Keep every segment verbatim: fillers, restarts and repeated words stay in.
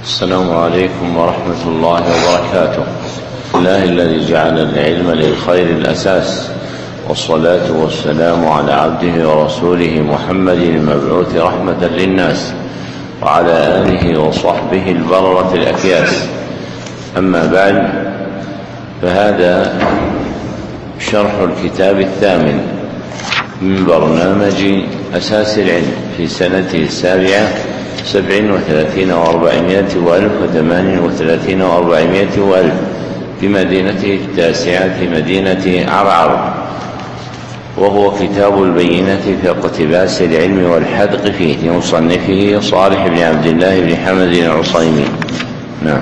السلام عليكم ورحمة الله وبركاته. الله الذي جعل العلم للخير الأساس، والصلاة والسلام على عبده ورسوله محمد المبعوث رحمة للناس، وعلى آله وصحبه البررة الأكياس. أما بعد، فهذا شرح الكتاب الثامن من برنامج أساس العلم في سنته السابعة سبع وثلاثين وأربعمائة وألف وثمان وثلاثين وأربعمائة وألف في مدينته التاسعة مدينة عرعر، وهو كتاب البينة في اقتباس العلم والحدق فيه لمصنفه صالح بن عبد الله بن حمد العصيمي. نعم.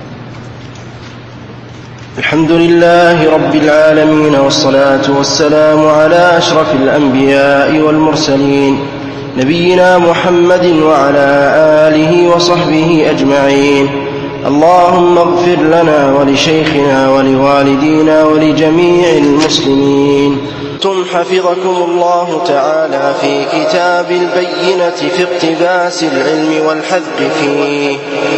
الحمد لله رب العالمين، والصلاة والسلام على أشرف الأنبياء والمرسلين، نبينا محمد وعلى آله وصحبه أجمعين. اللهم اغفر لنا ولشيخنا ولوالدينا ولجميع المسلمين. ثم حفظكم الله تعالى في كتاب البينة في اقتباس العلم والحذق فيه.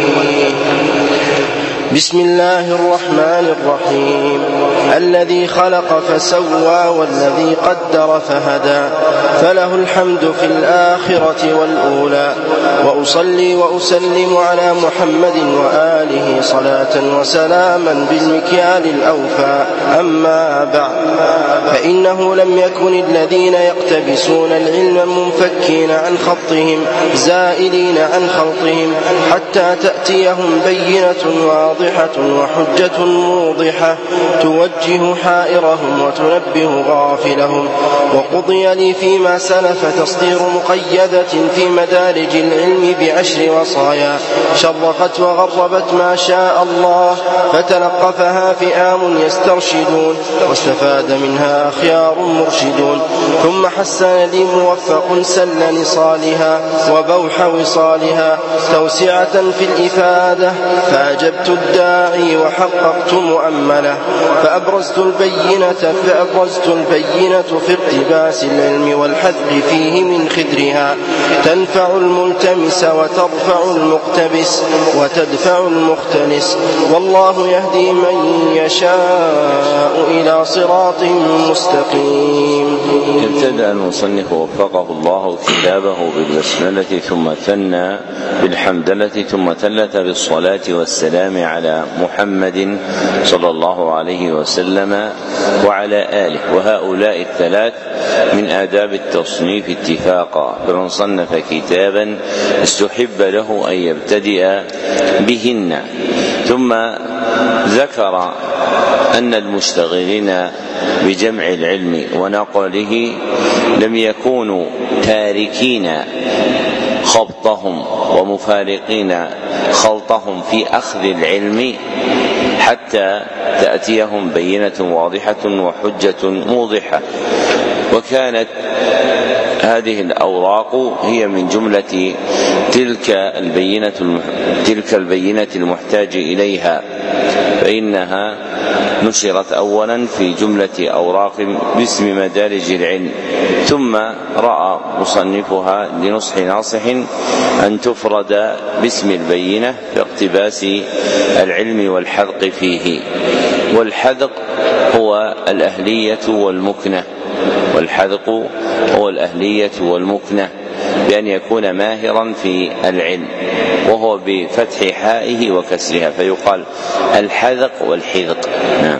بسم الله الرحمن الرحيم. الذي خلق فسوى والذي قدر فهدى، فله الحمد في الآخرة والأولى. وأصلي وأسلم على محمد وآله صلاة وسلاما بالمكيال الأوفى. أما بعد، فإنه لم يكن الذين يقتبسون العلم منفكين عن خطهم زائلين عن خلطهم حتى تأتيهم بينة واضحة وحجة موضحة توجه حائرهم وتنبه غافلهم. وقضي لي فيما سلف تصدير مقيدة في مدارج العلم بعشر وصايا شرقت وغربت ما شاء الله، فتلقفها فئام يسترشدون، واستفاد منها أخيار مرشدون. ثم حسن لي موفق سل نصالها وبوح وصالها توسعة في الإفادة، فأجبت الداعي وحققت مؤمله. فأبرزت البينة فأبرزت البينة في اقتباس العلم والحذق فيه من خدرها، تنفع الملتمس وترفع المقتبس وتدفع المختلس، والله يهدي من يشاء إلى صراط مستقيم. ابتدأ المصنف وفقه الله كتابه بالبسملة، ثم ثنى بالحمدلة، ثم ثلث بالصلاة والسلام على محمد صلى الله عليه وسلم وعلى آله. وهؤلاء الثلاث من آداب التصنيف اتفاقا، فمن صنف كتابا استحب له أن يبتدئ بهن. ثم ذكر أن المشتغلين بجمع العلم ونقله لم يكونوا تاركين خبطهم ومفارقين خلطهم في أخذ العلم حتى تأتيهم بينة واضحة وحجة موضحة. وكانت هذه الأوراق هي من جملة تلك البينة تلك البينة المحتاج إليها، فإنها نشرت أولا في جملة أوراق باسم مدارج العلم، ثم رأى مصنفها لنصح ناصح أن تفرد باسم البينة في اقتباس العلم والحذق فيه. والحذق هو الأهلية والمكنة، والحذق هو الأهلية والمكنة بأن يكون ماهرا في العلم، وهو بفتح حائه وكسرها، فيقال الحذق والحذق. نعم.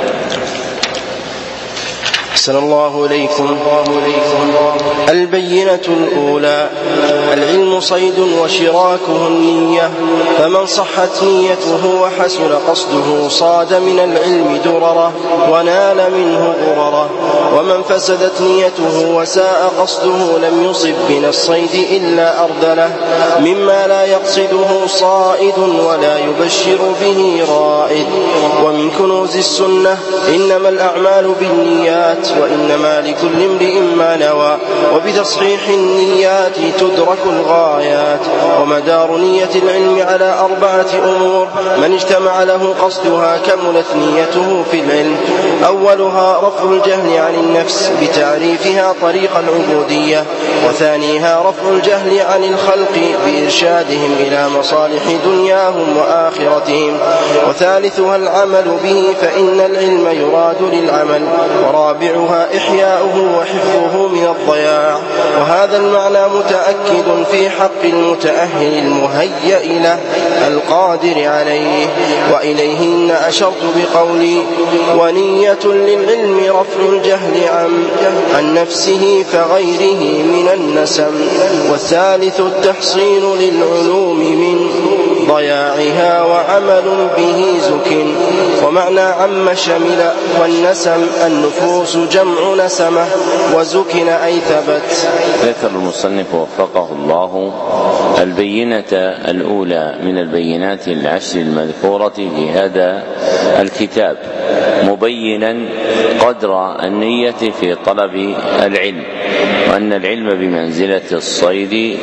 أحسن الله إليكم. البينة الأولى: العلم صيد وشراكه النية، فمن صحت نيته وحسن قصده صاد من العلم درره ونال منه غرره، ومن فسدت نيته وساء قصده لم يصب من الصيد إلا أرذله، مما لا يقصده صائد ولا يبشر به رائد. ومن كنوز السنة: إنما الأعمال بالنيات، وإنما لكل امرئ ما نوى. وبتصحيح النيات تدرك الغايات. ومدار نية العلم على أربعة أمور: من اجتمع له قصدها كملت نيته في العلم. أولها رفع الجهل عن النفس بتعريفها طريق العبودية. وثانيها رفع الجهل عن الخلق بإرشادهم إلى مصالح دنياهم وآخرتهم. وثالثها العمل به فإن العلم يراد للعمل. ورابعها إحياؤه وحفظه من الضياع. وهذا المعنى متأكد في حق المتأهل المهيئ له القادر عليه. وإليه إن أشرت بقولي: ونية للعلم رفع الجهل عن, عن نفسه فغيره من النسم. والثالث التحصين للعلوم من ضياعها وعمل به زك. ومعنى عم شمل. والنسم النفوس جمع نسمة، وزكن أي ثبت. ذكر المصنف وفقه الله البينة الأولى من البينات العشر المذكورة في هذا الكتاب، مبينا قدر النية في طلب العلم، وأن العلم بمنزلة الصيد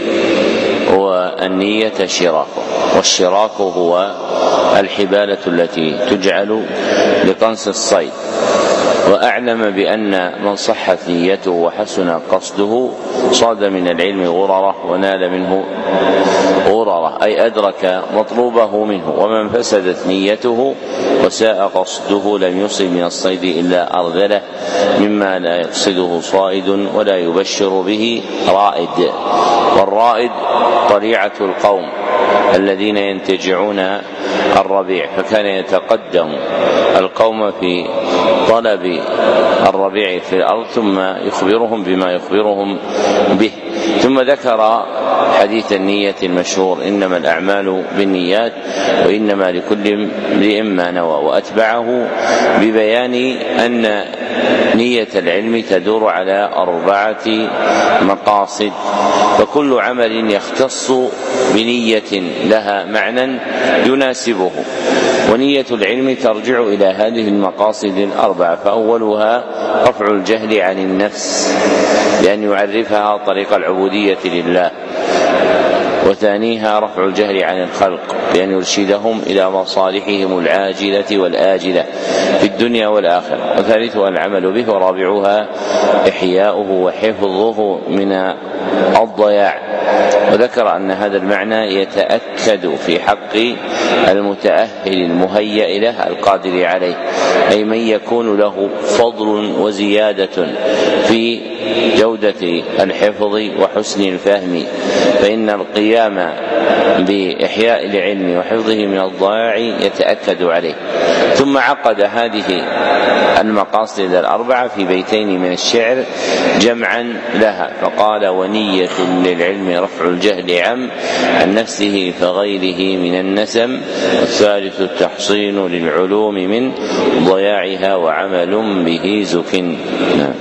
والنية شراك، والشراك هو الحبالة التي تجعل لقنص الصيد. وأعلم بأن من صحت نيته وحسن قصده صاد من العلم غرره ونال منه غرره، أي أدرك مطلوبه منه. ومن فسدت نيته وساء قصده لم يصب من الصيد إلا أرذله مما لا يقصده صائد ولا يبشر به رائد. والرائد طليعة القوم الذين ينتجعون الربيع، فكان يتقدم القوم في طلب الربيع في الأرض ثم يخبرهم بما يخبرهم به. ثم ذكر حديث النية المشهور: إنما الأعمال بالنيات وإنما لكل امرئ ما نوى. وأتبعه ببيان أن نية العلم تدور على أربعة مقاصد، فكل عمل يختص بنية لها معنى يناسبه. ونية العلم ترجع إلى هذه المقاصد الأربعة. فأولها رفع الجهل عن النفس لأن يعرفها طريق العبودية لله. وثانيها رفع الجهل عن الخلق بأن يرشدهم إلى مصالحهم العاجلة والآجلة في الدنيا والآخرة. وثالثها العمل به. ورابعها إحياؤه وحفظه من الضياع. وذكر أن هذا المعنى يتأكد في حق المتأهل المهيئ له القادر عليه، أي من يكون له فضل وزيادة في جودة الحفظ وحسن الفهم، فإن القيام بإحياء العلم وحفظه من الضياع يتأكد عليه. ثم عقد هذه المقاصد الأربعة في بيتين من الشعر جمعا لها، فقال: ونية للعلم رفع الجهل عن عن نفسه فغيره من النسم. والثالث التحصين للعلوم من ضياعها وعمل به زك. نعم.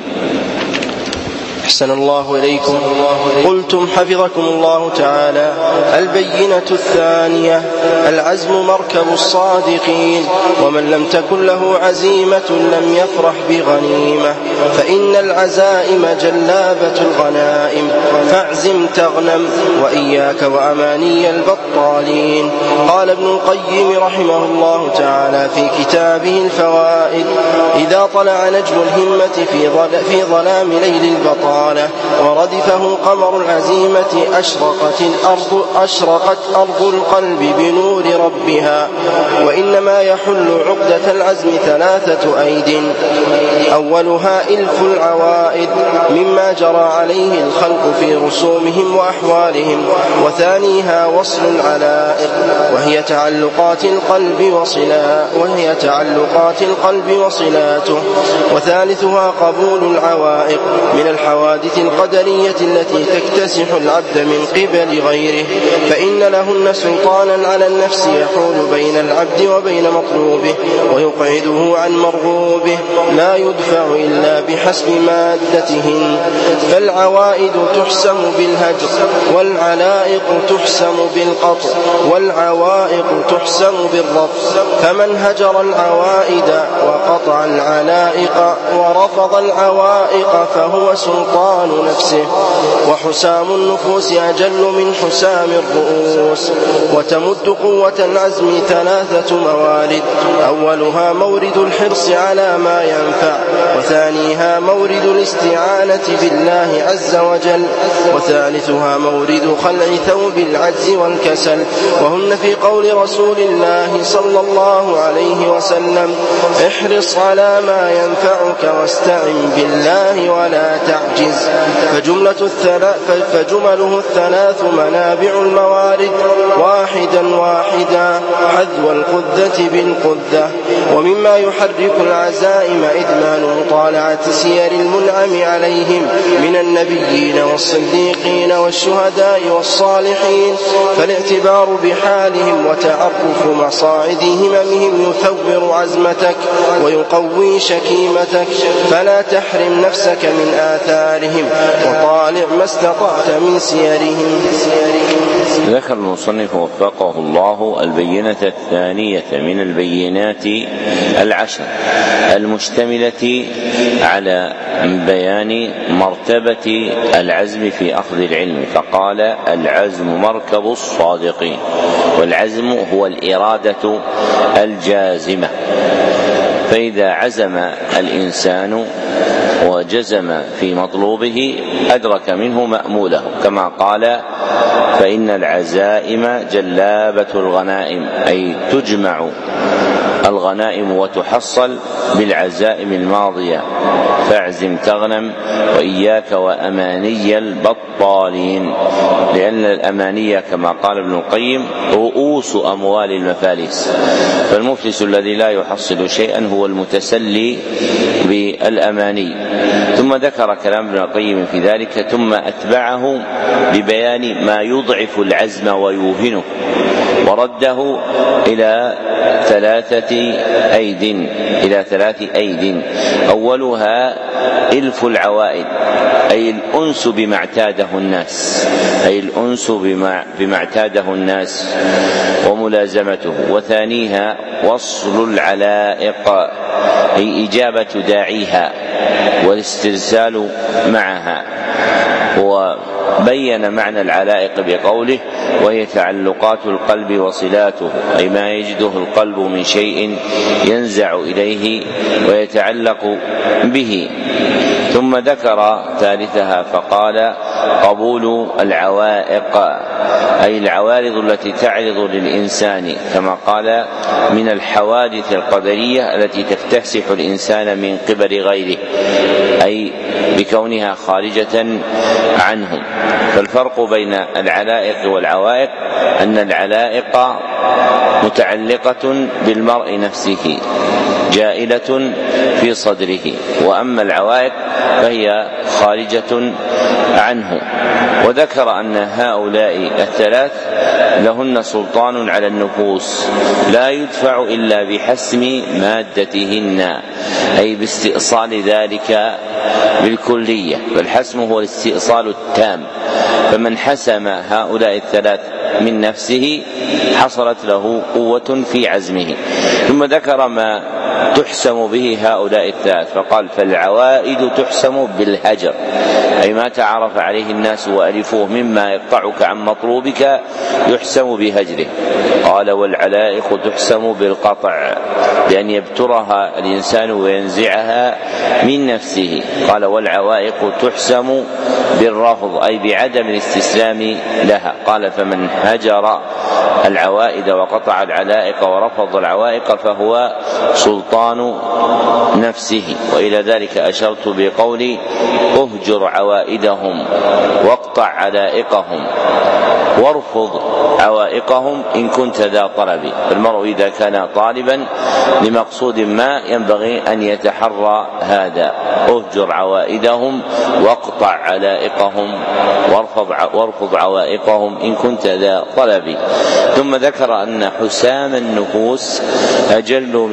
أحسن الله إليكم. قلتم حفظكم الله تعالى: البينة الثانية العزم مركب الصادقين، ومن لم تكن له عزيمة لم يفرح بغنيمة، فإن العزائم جلابة الغنائم، فاعزم تغنم، وإياك وأماني البطالين. قال ابن القيم رحمه الله تعالى في كتابه الفوائد: إذا طلع نجم الهمة في ظلام ليل البطالة وردفه قمر العزيمة أشرقت الأرض, أشرقت أرض القلب بنور ربها. وإنما يحل عقدة العزم ثلاثة أيد: أولها إلف العوائد مما جرى عليه الخلق في رسومهم وأحوالهم. وثانيها وصل العلائق وهي تعلقات القلب وصلا وهي تعلقات القلب وصلاته. وثالثها قبول العوائق من الحوادث القدرية التي تكتسح العبد من قبل غيره، فإن لهن سلطانا على النفس يحول بين العبد وبين مطلوبه ويقعده عن مرغوبه، لا يدفع إلا بحسب مادتهن، فالعوائد تحسم بالهجر، والعلائق تحسم بالقطع، والعوائق تحسم بالرفض. فمن هجر العوائد وقطع العلائق ورفض العوائق فهو سلطان نفسه. وحسام النفوس أجل من حسام الرؤوس. وتمد قوة العزم ثلاثة موارد: أولها مورد الحرص على ما ينفع، وثانيها مورد الاستعانة بالله عز وجل، وثالثها مورد خلع ثوب العجز والكسل. وهن في قول رسول الله صلى الله عليه وسلم: احرص على ما ينفعك واستعن بالله ولا تعجز. فجملة الثلاث فجمله الثلاث منابع الموارد واحدا واحدا حذو القذة بالقذة. ومما يحرك العزائم إدمان مطالعة سير المنعم عليهم من النبيين والصديقين والشهداء والصالحين، فالاعتبار بحالهم وتعرف مصاعد هممهم يثور عزمتك ويقوي شكيمتك، فلا تحرم نفسك من آثارهم وطالع ما استطعت من سيرهم. ذكر المصنف وفقه الله البينة الثانية من البينات العشر المشتملة على بيان مرتبة العزم في أخذ العلم، فقال: العزم مركب الصادقين. والعزم هو الإرادة الجازمة، فإذا عزم الإنسان وجزم في مطلوبه أدرك منه مأموله، كما قال: فإن العزائم جلابة الغنائم، أي تجمع الغنائم وتحصل بالعزائم الماضية، فاعزم تغنم وإياك وأماني البطالين، لأن الأمانية كما قال ابن القيم رؤوس أموال المفاليس، فالمفلس الذي لا يحصل شيئا هو المتسلي بالأماني. ثم ذكر كلام ابن القيم في ذلك، ثم أتبعه ببيان ما يضعف العزم ويوهنه، ورده إلى ثلاثة أيد إلى ثلاث أيد أولها إلف العوائد، أي الأنس بما اعتاده الناس أي الأنس بما, بما اعتاده الناس وملازمته. وثانيها وصل العلائق، أي إجابة داعيها والاسترسال معها. وبين معنى العلائق بقوله: وهي تعلقات القلب وصلاته، أي ما يجده القلب من شيء ينزع إليه ويتعلق به. ثم ذكر ثالثها فقال: قبول العوائق، أي العوارض التي تعرض للإنسان، كما قال: من الحوادث القدرية التي تكتسح الإنسان من قبل غيره، أي بكونها خارجة عنه. فالفرق بين العلائق والعوائق أن العلائق متعلقة بالمرء نفسه جائلة في صدره، وأما العوائق فهي خارجة عنه. وذكر أن هؤلاء الثلاث لهن سلطان على النفوس لا يدفع إلا بحسم مادتهن، أي باستئصال ذلك بالكلية، فالحسم هو الاستئصال التام، فمن حسم هؤلاء الثلاث من نفسه حصلت له قوة في عزمه. ثم ذكر ما تحسم به هؤلاء الثلاث فقال: فالعوائد تحسم بالهجر، أي ما تعرف عليه الناس وألفوه مما يقطعك عن مطلوبك يحسم بهجره. قال: والعلائق تحسم بالقطع، لأن يبترها الإنسان وينزعها من نفسه. قال: والعوائق تحسم بالرفض، أي بعدم الاستسلام لها. قال: فمن هجر العوائد وقطع العلائق ورفض العوائق فهو سلطان نفسه. وإلى ذلك أشرت بقولي: اهجر عوائدهم واقطع علائقهم وارفض عوائقهم إن كنت ذا طلب. فالمرء إذا كان طالبا لمقصود ما ينبغي أن يتحرى هذا: اهجر عوائدهم واقطع علائقهم وارفض عوائقهم إن كنت ذا طلب. ثم ذكر أن حسام النفوس أجل من حسام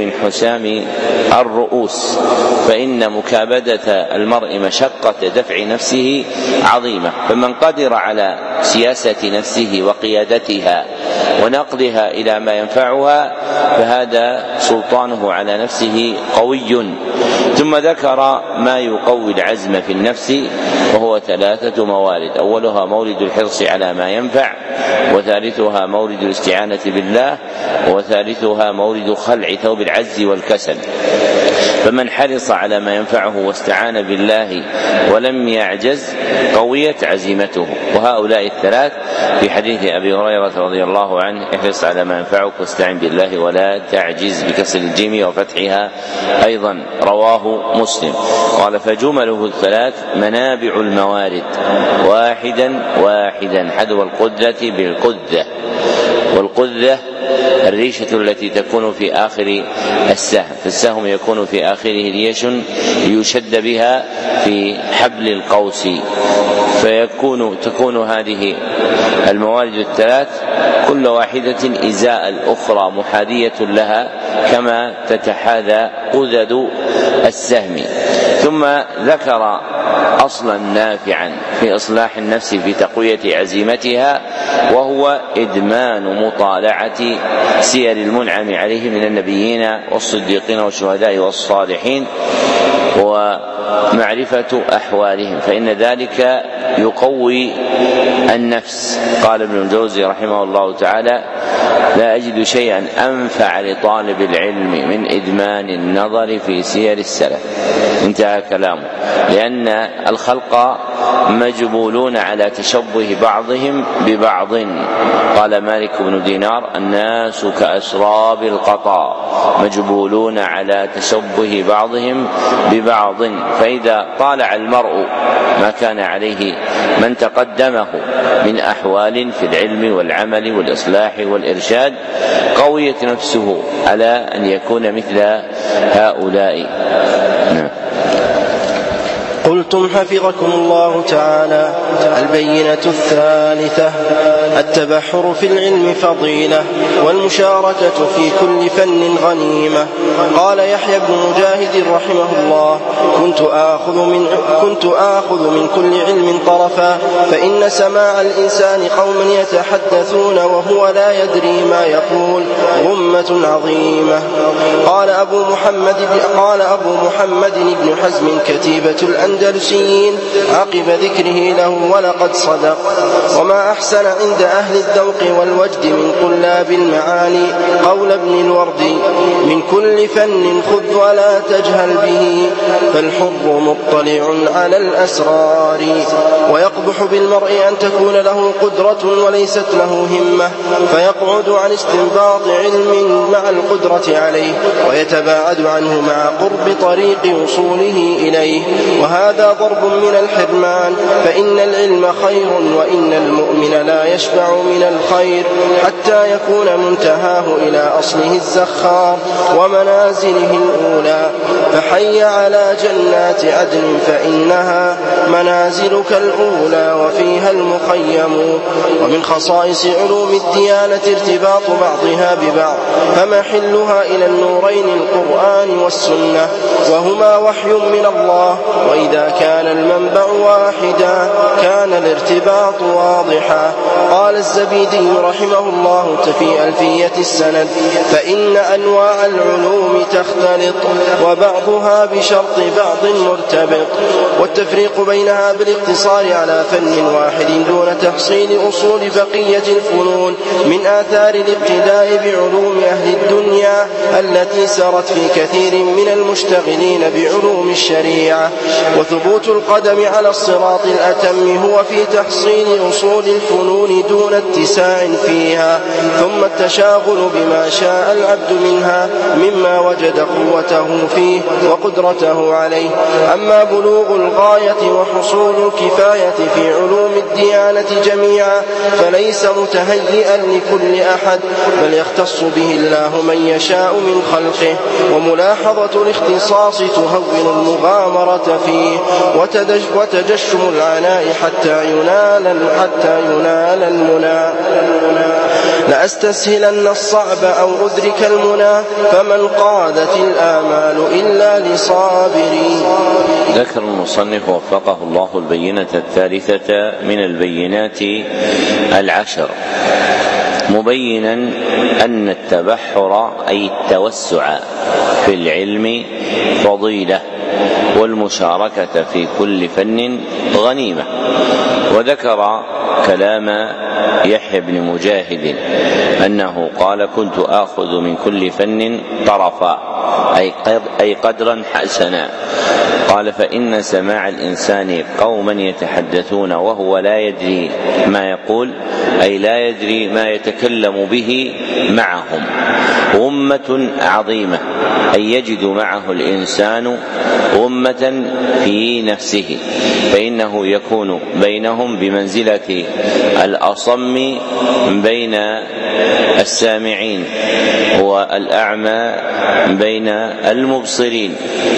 إلزام الرؤوس، فإن مكابدة المرء مشقة دفع نفسه عظيمة، فمن قدر على سياسة نفسه وقيادتها ونقلها إلى ما ينفعها فهذا سلطانه على نفسه قوي. ثم ذكر ما يقوي العزم في النفس وهو ثلاثة موارد: أولها مورد الحرص على ما ينفع، وثالثها مورد الاستعانة بالله، وثالثها مورد خلع ثوب العجز والكسل. فمن حرص على ما ينفعه واستعان بالله ولم يعجز قويت عزيمته. وهؤلاء الثلاث في حديث أبي هريرة رضي الله عنه: احرص على ما ينفعك واستعن بالله ولا تعجز، بكسر الجيم وفتحها أيضا، رواه مسلم. قال: فجمله الثلاث منابع الموارد، واحدا واحدا، حذو القدرة بالقدة، والقدة الريشة التي تكون في آخر السهم، فالسهم يكون في آخره ريش ليشد بها في حبل القوس، فيكون تكون هذه الموارد الثلاث كل واحدة إزاء الأخرى محاذية لها كما تتحاذى قدد السهم. ثم ذكر أصلا نافعا في إصلاح النفس في تقوية عزيمتها، وهو إدمان مطالعة سير المنعم عليه من النبيين والصديقين والشهداء والصالحين ومعرفة أحوالهم، فإن ذلك يقوي النفس. قال ابن الجوزي رحمه الله تعالى: لا أجد شيئا أنفع لطالب العلم من إدمان النظر في سير السلف. انتهى كلامه. لأن الخلق مجبولون على تشبه بعضهم ببعض. قال مالك بن دينار: الناس كأسراب القطا، مجبولون على تشبه بعضهم ببعض، فإذا طالع المرء ما كان عليه من تقدمه من أحوال في العلم والعمل والإصلاح والإرشاد قويت نفسه على أن يكون مثل هؤلاء. قلتم حفظكم الله تعالى: البينة الثالثة التبحر في العلم فضيلة، والمشاركة في كل فن غنيمة. قال يحيى بن مجاهد رحمه الله: كنت آخذ من, كنت آخذ من كل علم طرفا، فإن سماع الإنسان قوم يتحدثون وهو لا يدري ما يقول غمة عظيمة. قال أبو محمد, قال أبو محمد بن حزم كتيبة الأندلسيين عقب ذكره له: ولقد صدق. وما أحسن عند أهل الذوق والوجد من طلاب المعاني قول ابن الوردي: من كل فن خذ ولا تجهل به، فالحر مطلع على الأسرار. ويقبح بالمرء أن تكون له قدرة وليست له همة، فيقعد عن استنباط علم مع القدرة عليه، ويتباعد عنه مع قرب طريق وصوله إليه، وهذا ضرب من الحرمان. فإن العلم خير، وإن المؤمن لا يشبع من الخير حتى يكون منتهاه إلى أصله الزخار ومنازله الأولى. فحي على جنات عدن فإنها منازلك الأولى وفيها المخيم. ومن خصائص علوم الديانة ارتباط بعضها ببعض، فمحلها إلى النورين القرآن والسنة، وهما وحي من الله. وإذا كان المنبع واحدا كان الارتباط واضحا. قال الزبيدي رحمه الله في ألفية السند: فإن أنواع العلوم تختلط، وبعضها بشرط بعض مرتبط، والتفريق بينها بالاقتصار على فن واحد دون تحصيل أصول بقية الفنون من آثار الابتداء بعلوم أهل الدنيا التي سرت في كثير من المشتغلين بعلوم الشريعة. وثبوت القدم على الصراط الأتم هو في تحصيل أصول الفنون دون اتساع فيها، ثم التشاغل بما شاء العبد منها مما وجد قوته فيه وقدرته عليه. أما بلوغ الغاية وحصول الكفاية في علوم الديانة جميعا فليس متهيئا لكل أحد، بل يختص به به الله من يشاء من خلقه، وملاحظة الاختصاص تهون المغامرة فيه وتجشم العناء حتى ينال حتى ينال المنى. لأستسهلن الصعب أو أدرك المنى، فمن قادت الآمال إلا لصابرين. ذكر المصنف وفقه الله البينة الثالثة من البينات العشر، مبينا أن التبحر أي التوسع في العلم فضيلة، والمشاركة في كل فن غنيمة. وذكر كلام يحيى بن مجاهد أنه قال: كنت آخذ من كل فن طرفا أي قدرا حسنا. قال: فإن سماع الإنسان قوما يتحدثون وهو لا يدري ما يقول، أي لا يدري ما يتكلم به معهم، غمة عظيمة، أي يجد معه الإنسان غمة في نفسه، فإنه يكون بينهم بمنزلة الأصم بين السامعين، والأعمى بين المبصرين.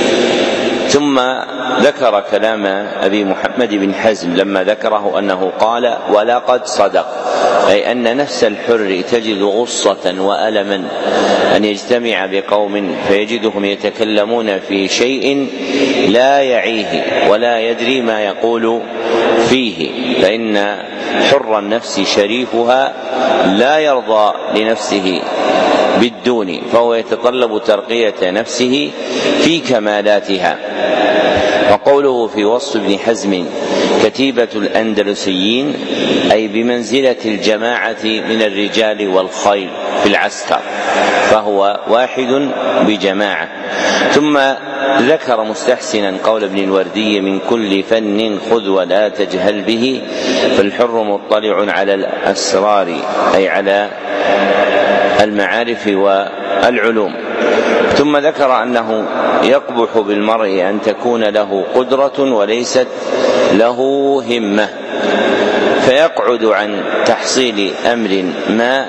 ثم ذكر كلام أبي محمد بن حزم لما ذكره أنه قال: ولقد صدق، أي أن نفس الحر تجد غصة وألما أن يجتمع بقوم فيجدهم يتكلمون في شيء لا يعيه ولا يدري ما يقول فيه، فإن حر النفس شريفها لا يرضى لنفسه بالدون، فهو يتطلب ترقية نفسه في كمالاتها. وقوله في وصف ابن حزم كتيبة الأندلسيين، أي بمنزلة الجماعة من الرجال والخيل في العسكر، فهو واحد بجماعة. ثم ذكر مستحسنا قول ابن الوردي: من كل فن خذ ولا تجهل به، فالحر مطلع على الأسرار، أي على المعارف والعلوم. ثم ذكر أنه يقبح بالمرء أن تكون له قدرة وليست له همة، فيقعد عن تحصيل أمر ما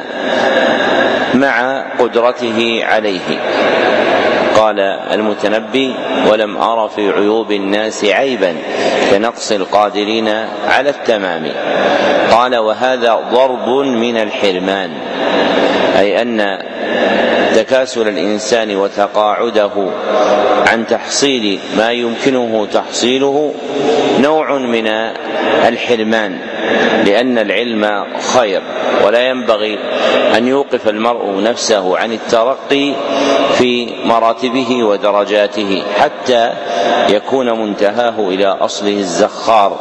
مع قدرته عليه. قال المتنبي: ولم أر في عيوب الناس عيبا كنقص القادرين على التمام. قال: وهذا ضرب من الحرمان، أي أن تكاسل الإنسان وتقاعده عن تحصيل ما يمكنه تحصيله نوع من الحرمان، لأن العلم خير، ولا ينبغي أن يوقف المرء نفسه عن الترقي في مراتبه ودرجاته حتى يكون منتهاه إلى أصله الزخار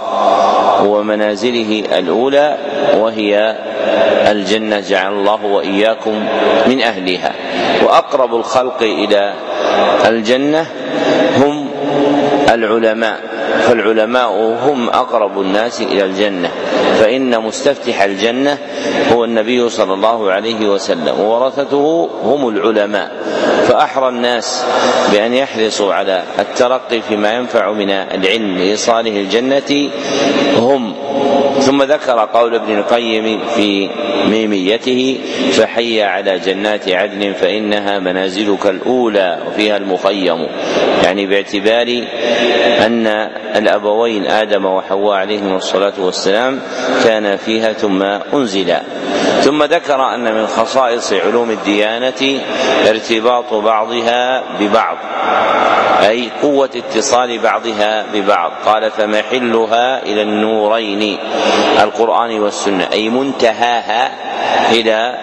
ومنازله الأولى، وهي الجنة، جعل الله وإياكم من أهلها. وأقرب الخلق إلى الجنة هم العلماء، فالعلماء هم أقرب الناس إلى الجنة، فإن مستفتح الجنة هو النبي صلى الله عليه وسلم، وورثته هم العلماء، فأحرى الناس بأن يحرصوا على الترقي فيما ينفع من العلم لإيصاله الجنة هم. ثم ذكر قول ابن القيم في ميميته: فحي على جنات عدن فإنها منازلك الأولى وفيها المخيم، يعني باعتبار أن الأبوين آدم وحواء عليهم الصلاة والسلام كان فيها ثم أنزلا. ثم ذكر أن من خصائص علوم الديانة ارتباط بعضها ببعض، أي قوة اتصال بعضها ببعض. قال: فمحلها إلى النورين القرآن والسنة، أي منتهاها إلى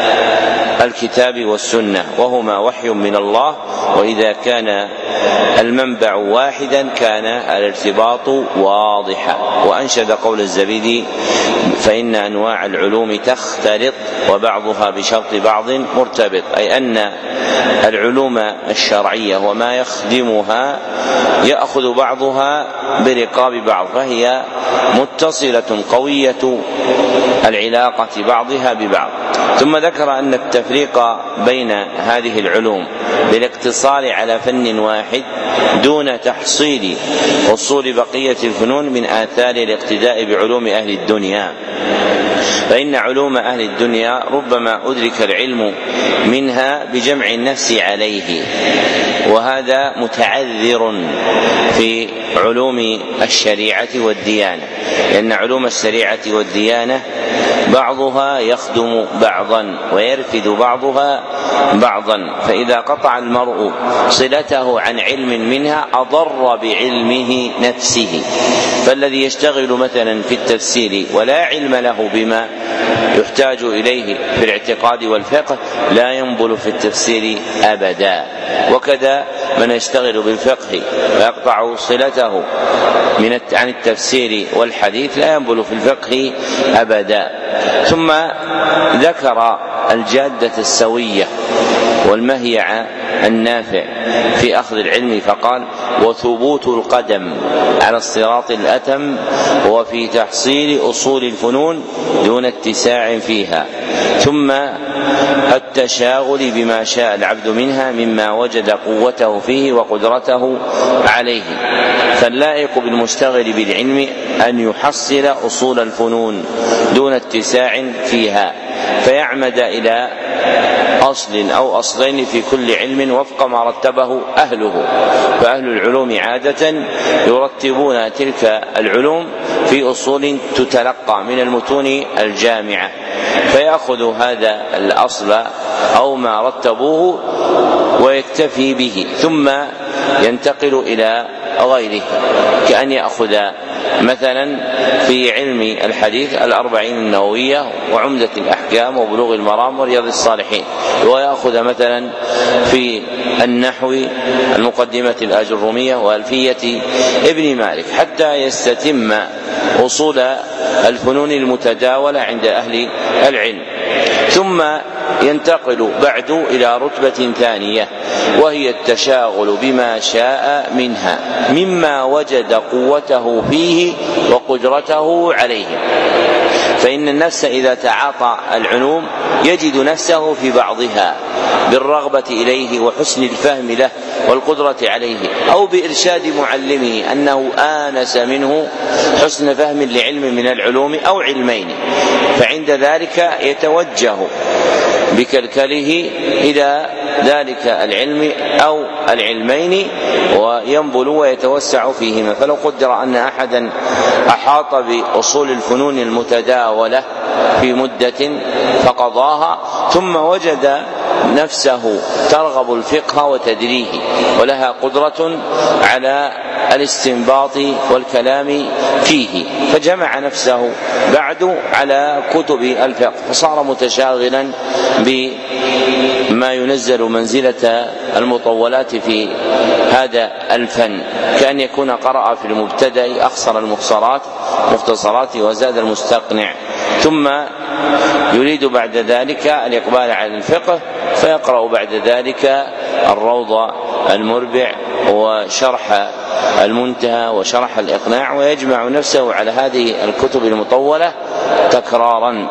الكتاب والسنة، وهما وحي من الله، وإذا كان المنبع واحدا كان الارتباط واضحا. وأنشد قول الزبيدي: فإن أنواع العلوم تختلط وبعضها بشرط بعض مرتبط، أي أن العلوم الشرعية وما يخدمها يأخذ بعضها برقاب بعض، فهي متصلة قوية العلاقة بعضها ببعض. ثم ذكر أن التفريق بين هذه العلوم بالاقتصاد الاقتصار على فن واحد دون تحصيل أصول بقية الفنون من آثار الاقتداء بعلوم أهل الدنيا. فإن علوم أهل الدنيا ربما أدرك العلم منها بجمع النفس عليه، وهذا متعذر في علوم الشريعة والديانة، لأن علوم الشريعة والديانة بعضها يخدم بعضا ويرفد بعضها بعضا، فإذا قطع المرء صلته عن علم منها أضر بعلمه نفسه. فالذي يشتغل مثلا في التفسير ولا علم له بما يحتاج إليه في الاعتقاد والفقه لا ينبل في التفسير أبدا، وكذا من يشتغل بالفقه ويقطع صلته من عن التفسير والحديث لا ينبل في الفقه أبدا. ثم ذكر الجادة السوية والمهيع النافع في أخذ العلم فقال: وثبوت القدم على الصراط الأتم وفي تحصيل أصول الفنون دون اتساع فيها، ثم التشاغل بما شاء العبد منها مما وجد قوته فيه وقدرته عليه. فاللائق بالمشتغل بالعلم أن يحصل أصول الفنون دون اتساع فيها، فيعمد إلى أصل أو أصلين في كل علم وفق ما رتبه أهله. فأهل العلوم عادة يرتبون تلك العلوم في أصول تتلقى من المتون الجامعة، فيأخذ هذا الأصل أو ما رتبوه ويكتفي به، ثم ينتقل إلى غيره، كأن يأخذ مثلا في علم الحديث الأربعين النووية وعمدة الأحكام وبلوغ المرام ورياض الصالحين، ويأخذ مثلا في النحو المقدمة الآجرومية وألفية ابن مالك، حتى يستتم أصول الفنون المتداولة عند أهل العلم. ثم ينتقل بعد إلى رتبة ثانية، وهي التشاغل بما شاء منها مما وجد قوته فيه وقدرته عليه. فإن النفس إذا تعاطى العلوم يجد نفسه في بعضها بالرغبة إليه وحسن الفهم له والقدرة عليه، أو بإرشاد معلمه أنه آنس منه حسن فهم لعلم من العلوم أو علمين، فعند ذلك يتوجه بكلكله إلى ذلك العلم أو العلمين وينبل ويتوسع فيهما. فلو قدر أن أحدا أحاط بأصول الفنون المتداولة في مدة فقضاها، ثم وجد نفسه ترغب الفقه وتدريه ولها قدرة على الاستنباط والكلام فيه، فجمع نفسه بعد على كتب الفقه فصار متشاغلا بما ينزل منزلة المطولات في هذا الفن، كأن يكون قرأ في المبتدأ أخصر المختصرات مختصرات وزاد المستقنع، ثم يريد بعد ذلك الإقبال على الفقه فيقرأ بعد ذلك الروض المربع وشرح المنتهى وشرح الإقناع، ويجمع نفسه على هذه الكتب المطولة تكرارا.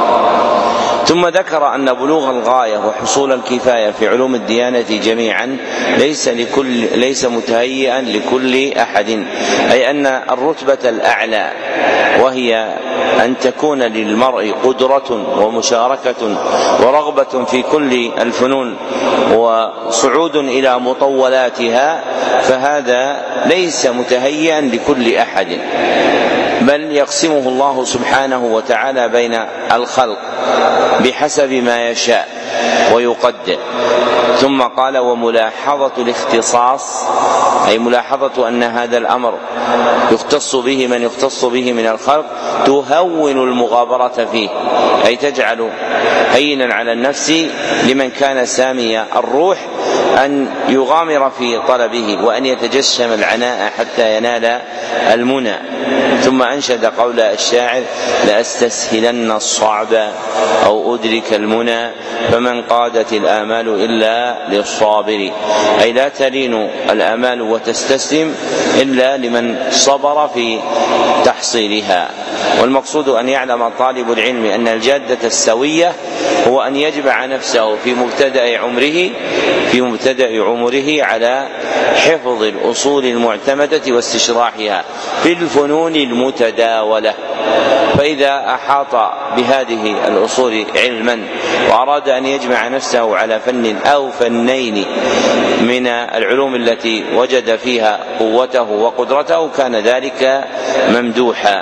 ثم ذكر أن بلوغ الغاية وحصول الكفاية في علوم الديانة جميعا ليس لكل ليس متهيئا لكل أحد، أي أن الرتبة الأعلى وهي أن تكون للمرء قدرة ومشاركة ورغبة في كل الفنون وصعود إلى مطولاتها، فهذا ليس متهيئا لكل أحد، بل يقسمه الله سبحانه وتعالى بين الخلق بحسب ما يشاء ويقدر. ثم قال: وملاحظة الاختصاص، أي ملاحظة أن هذا الأمر يختص به من يختص به من الخلق تهون المغابرة فيه، أي تجعل هينا على النفس لمن كان سامي الروح أن يغامر في طلبه وأن يتجشم العناء حتى ينال المنى. ثم أنشد قول الشاعر: لأستسهلن الصعب أو أدرك المنى فمن قادت الآمال إلا للصابر، أي لا تلين الآمال وتستسلم إلا لمن صبر في تحصيلها. والمقصود أن يعلم طالب العلم أن الجادة السوية هو أن يجمع نفسه في مبتدأ عمره في مبتدأ عمره على حفظ الأصول المعتمدة واستشراحها في الفنون المتداولة. فإذا أحاط بهذه الأصول علما وأراد أن يجمع نفسه على فن أو فنين من العلوم التي وجد فيها قوته وقدرته كان ذلك ممدوحا.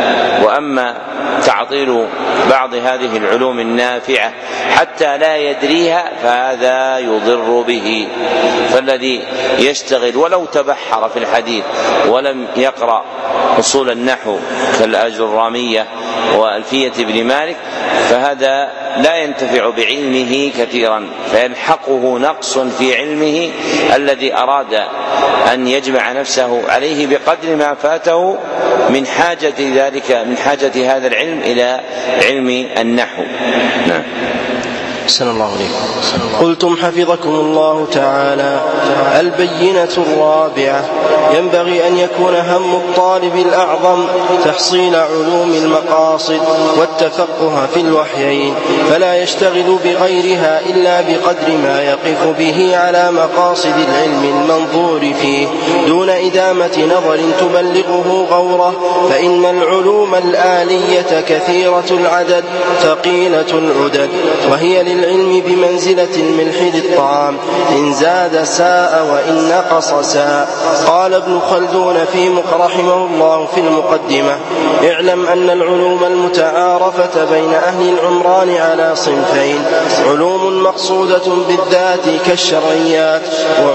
وأما تعطيل بعض هذه العلوم النافعة حتى لا يدريها فهذا يضر به. فالذي يشتغل ولو تبحر في الحديث ولم يقرأ أصول النحو كالآجرامية وألفية ابن مالك فهذا لا ينتفع بعلمه كثيرا، فيلحقه نقص في علمه الذي أراد أن يجمع نفسه عليه بقدر ما فاته من حاجة ذلك من حاجة هذا العلم إلى علم النحو. نعم. أحسن الله عليكم. قلتم حفظكم الله تعالى: البينة الرابعة: ينبغي أن يكون هم الطالب الأعظم تحصيل علوم المقاصد والتفقه في الوحيين، فلا يشتغل بغيرها إلا بقدر ما يقف به على مقاصد العلم المنظور فيه دون إدامة نظر تبلغه غوره، فإن العلوم الآلية كثيرة العدد ثقيلة العدد، وهي للعلم بمنزلة الملح للطعام، إن زاد ساء وإن نقص ساء. قال ابن خلدون في رحمه الله في المقدمة: اعلم أن العلوم المتعارفة بين أهل العمران على صنفين: علوم مقصودة بالذات كالشرعيات،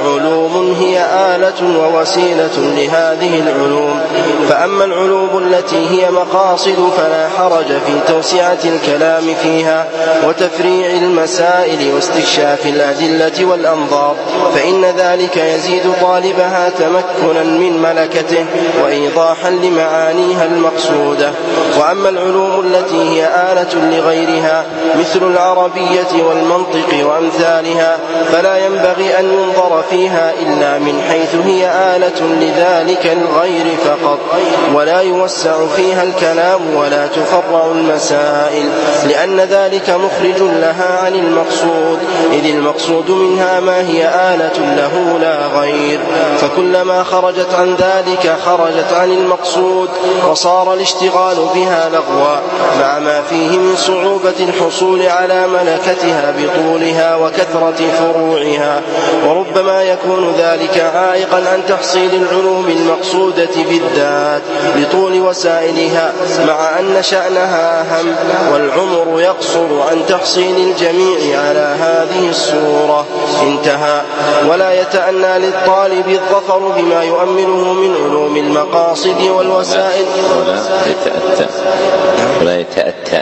وعلوم هي آلة ووسيلة لهذه العلوم. فأما العلوم التي هي مقاصد فلا حرج في توسعة الكلام فيها وتفريع المسائل واستكشاف الأدلة والأنظار، فإن ذلك يزيد طالبها تمكنا من ملكته وإيضاحا لمعانيها المقصودة. وأما العلوم التي هي آلة لغيرها مثل العربية والمنطق وأمثالها فلا ينبغي أن ينظر فيها إلا من حيث هي آلة لذلك الغير فقط، ولا يوسع فيها الكلام ولا تفرع المسائل، لأن ذلك مخرج لها عن المقصود، إذ المقصود منها ما هي آلة له لا غير، فكلما خرجت عن ذلك خرجت عن المقصود، وصار الاشتغال بها لغوا مع ما فيه من صعوبة الحصول على ملكتها بطولها وكثرة فروعها، وربما يكون ذلك عائقا عن تحصيل العلوم المقصودة بالذات لطول وسائلها، مع أن شأنها أهم، والعمر يقصر عن تحصيل الجميع على هذه الصورة. انتهى. ولا يتأنى للطالب الظفر بما يؤمله من علوم المقاصد والوسائل ولا يتأتى ولا يتأتى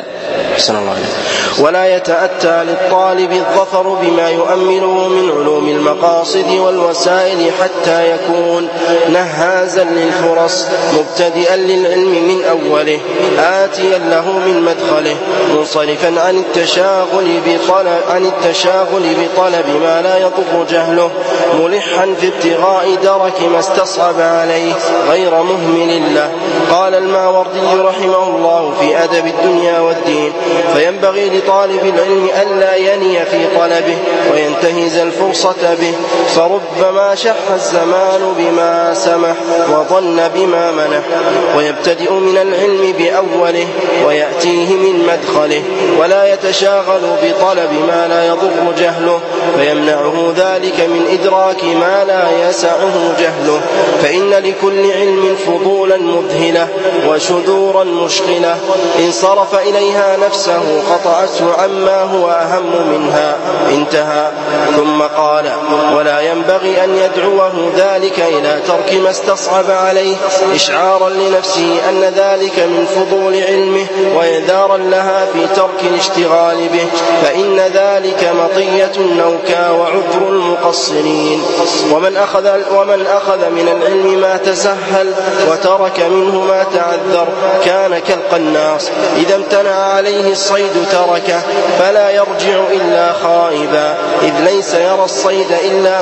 ولا يتأتى للطالب الظفر بما يؤمله من علوم المقاصد والوسائل حتى يكون نهازا للفرص مبتدئا للعلم من أوله، آتيا له من مدخله، منصرفا عن التشاغل بطلب, عن التشاغل بطلب ما لا يضر جهله، ملحا في ابتغاء درك ما استصعب عليه غير مهمل له. قال الماوردي رحمه الله في أدب الدنيا والدين: فينبغي لطالب العلم ألا يني في طلبه وينتهز الفرصة به، فربما شح الزمان بما سمح وظن بما منح، ويبتدئ من العلم بأوله ويأتيه من مدخله، ولا يتشاغل بطلب ما لا يضر جهله فيمنعه ذلك من إدراك ما لا يسعه جهله، فإن لكل علم فضولا مذهلة وشذورا مشغلة، إن صرف إليها نفسه قطعته عما هو أهم منها. انتهى. ثم قال: ولا ينبغي أن يدعوه ذلك إلى ترك ما استصعب عليه إشعارا لنفسه أن ذلك من فضول علمه وإنذارا لها في ترك الاشتغال به، فإن ذلك مطية النوكى وعذر المقصرين. ومن أخذ, ومن أخذ من العلم ما تسهل وترك منه ما تعذر كان كالقناص إذا امتنع عليه الصيد تركه، فلا يرجع إلا خائبا، إذ ليس يرى الصيد إلا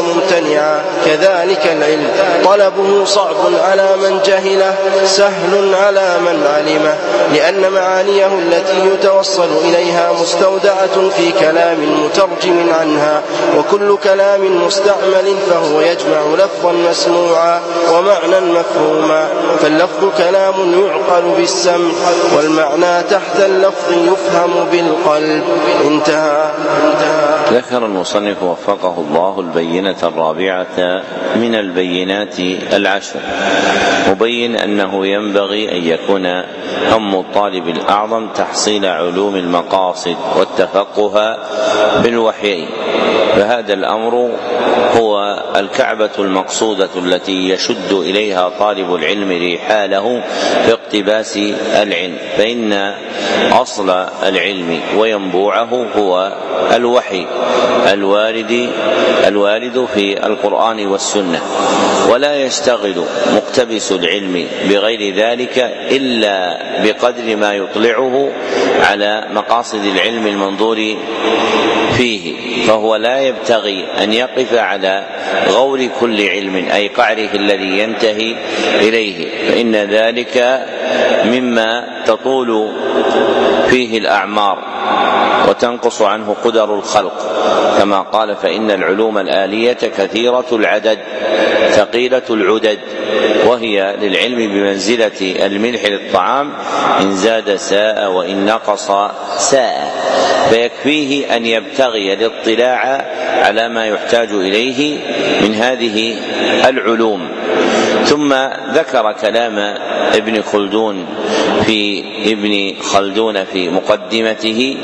ممتنعا. كذلك العلم طلبه صعب على من جهله سهل على من علمه، لأن معانيه التي يتوصل إليها مستودعة في كلام مترجم عنها، وكل كلام مستعمل فهو يجمع لفظا مسموعا ومعنى مفهوما، فاللفظ كلام يعقل بالسمع، والمعنى تحت اللفظ يفهم بالقلب. انتهى. انتهى. ذكر المصنف وفقه الله البينة الرابعة من البينات العشر، مبين أنه ينبغي أن يكون هم الطالب الأعظم تحصيل علوم المقاصد والتفقه بالوحيين، فهذا الأمر هو الكعبة المقصودة التي يشد إليها طالب العلم رحاله في اقتباس العلم، فإن أصل العلم وينبوعه هو الوحي الوارد الوارد في القرآن والسنة، ولا يشتغل مقتبس العلم بغير ذلك إلا بقدر ما يطلعه على مقاصد العلم المنظور فيه، فهو لا يبتغي أن يقف على غور كل علم أي قعره الذي ينتهي إليه، فإن ذلك مما تطول فيه الأعمار وتنقص عنه قدر الخلق، كما قال: فإن العلوم الآلية كثيرة العدد ثقيلة العدد، وهي للعلم بمنزلة الملح للطعام، إن زاد ساء وإن نقص ساء، فيكفيه أن يبتغي الاطلاع على ما يحتاج إليه من هذه العلوم. ثم ذكر كلام ابن خلدون في ابن خلدون في مقدمته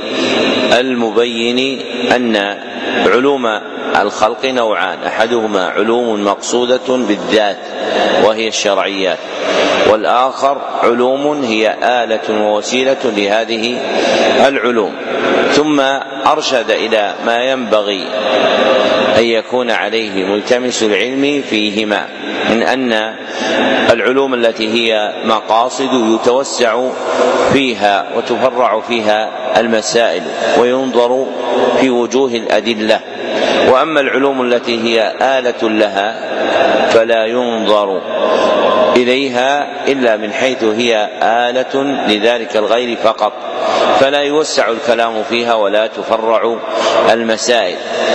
المبين أن علوم الخلق نوعان، أحدهما علوم مقصودة بالذات وهي الشرعيات، والآخر علوم هي آلة ووسيلة لهذه العلوم. ثم أرشد إلى ما ينبغي أن يكون عليه ملتمس العلم فيهما، من أن العلوم التي هي مقاصد يتوسع فيها وتفرع فيها المسائل وينظر في وجوه الأدلة، وأما العلوم التي هي آلة لها فلا ينظر إليها إلا من حيث هي آلة لذلك الغير فقط، فلا يوسع الكلام فيها ولا تفرع المسائل،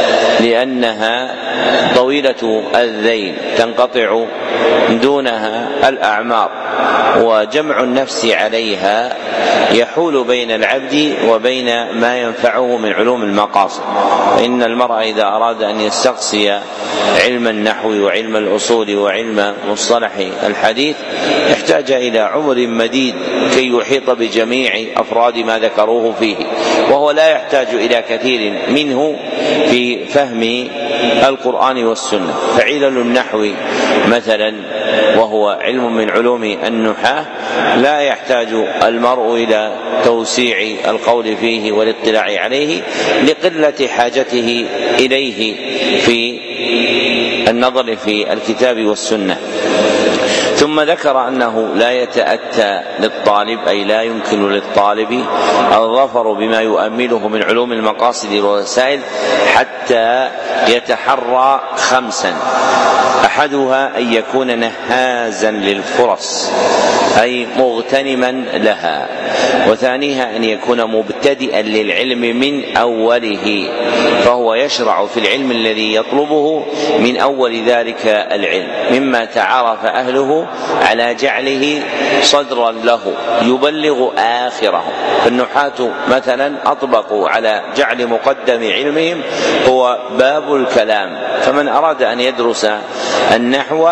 لأنها طويلة الذيل تنقطع دونها الأعمار، وجمع النفس عليها يحول بين العبد وبين ما ينفعه من علوم المقاصد. فإن المرء إذا أراد أن يستقصي علم النحو وعلم الأصول وعلم مصطلح الحديث يحتاج إلى عمر مديد كي يحيط بجميع أفراد ما ذكروه فيه، وهو لا يحتاج إلى كثير منه في فهم القرآن والسنة. فعلل النحو مثلا، وهو علم من علوم النحاة، لا يحتاج المرء إلى توسيع القول فيه والاطلاع عليه لقلة حاجته إليه في النظر في الكتاب والسنة. ثم ذكر أنه لا يتأتى للطالب، أي لا يمكن للطالب الظفر بما يؤمله من علوم المقاصد والوسائل حتى يتحرى خمسا: أحدها أن يكون نهازا للفرص أي مغتنما لها، وثانيها أن يكون مبتدئا للعلم من أوله، فهو يشرع في العلم الذي يطلبه من أول ذلك العلم مما تعارف أهله على جعله صدرا له يبلغ آخره. فالنحاة مثلا أطبقوا على جعل مقدم علمهم هو باب الكلام، فمن أراد أن يدرس النحو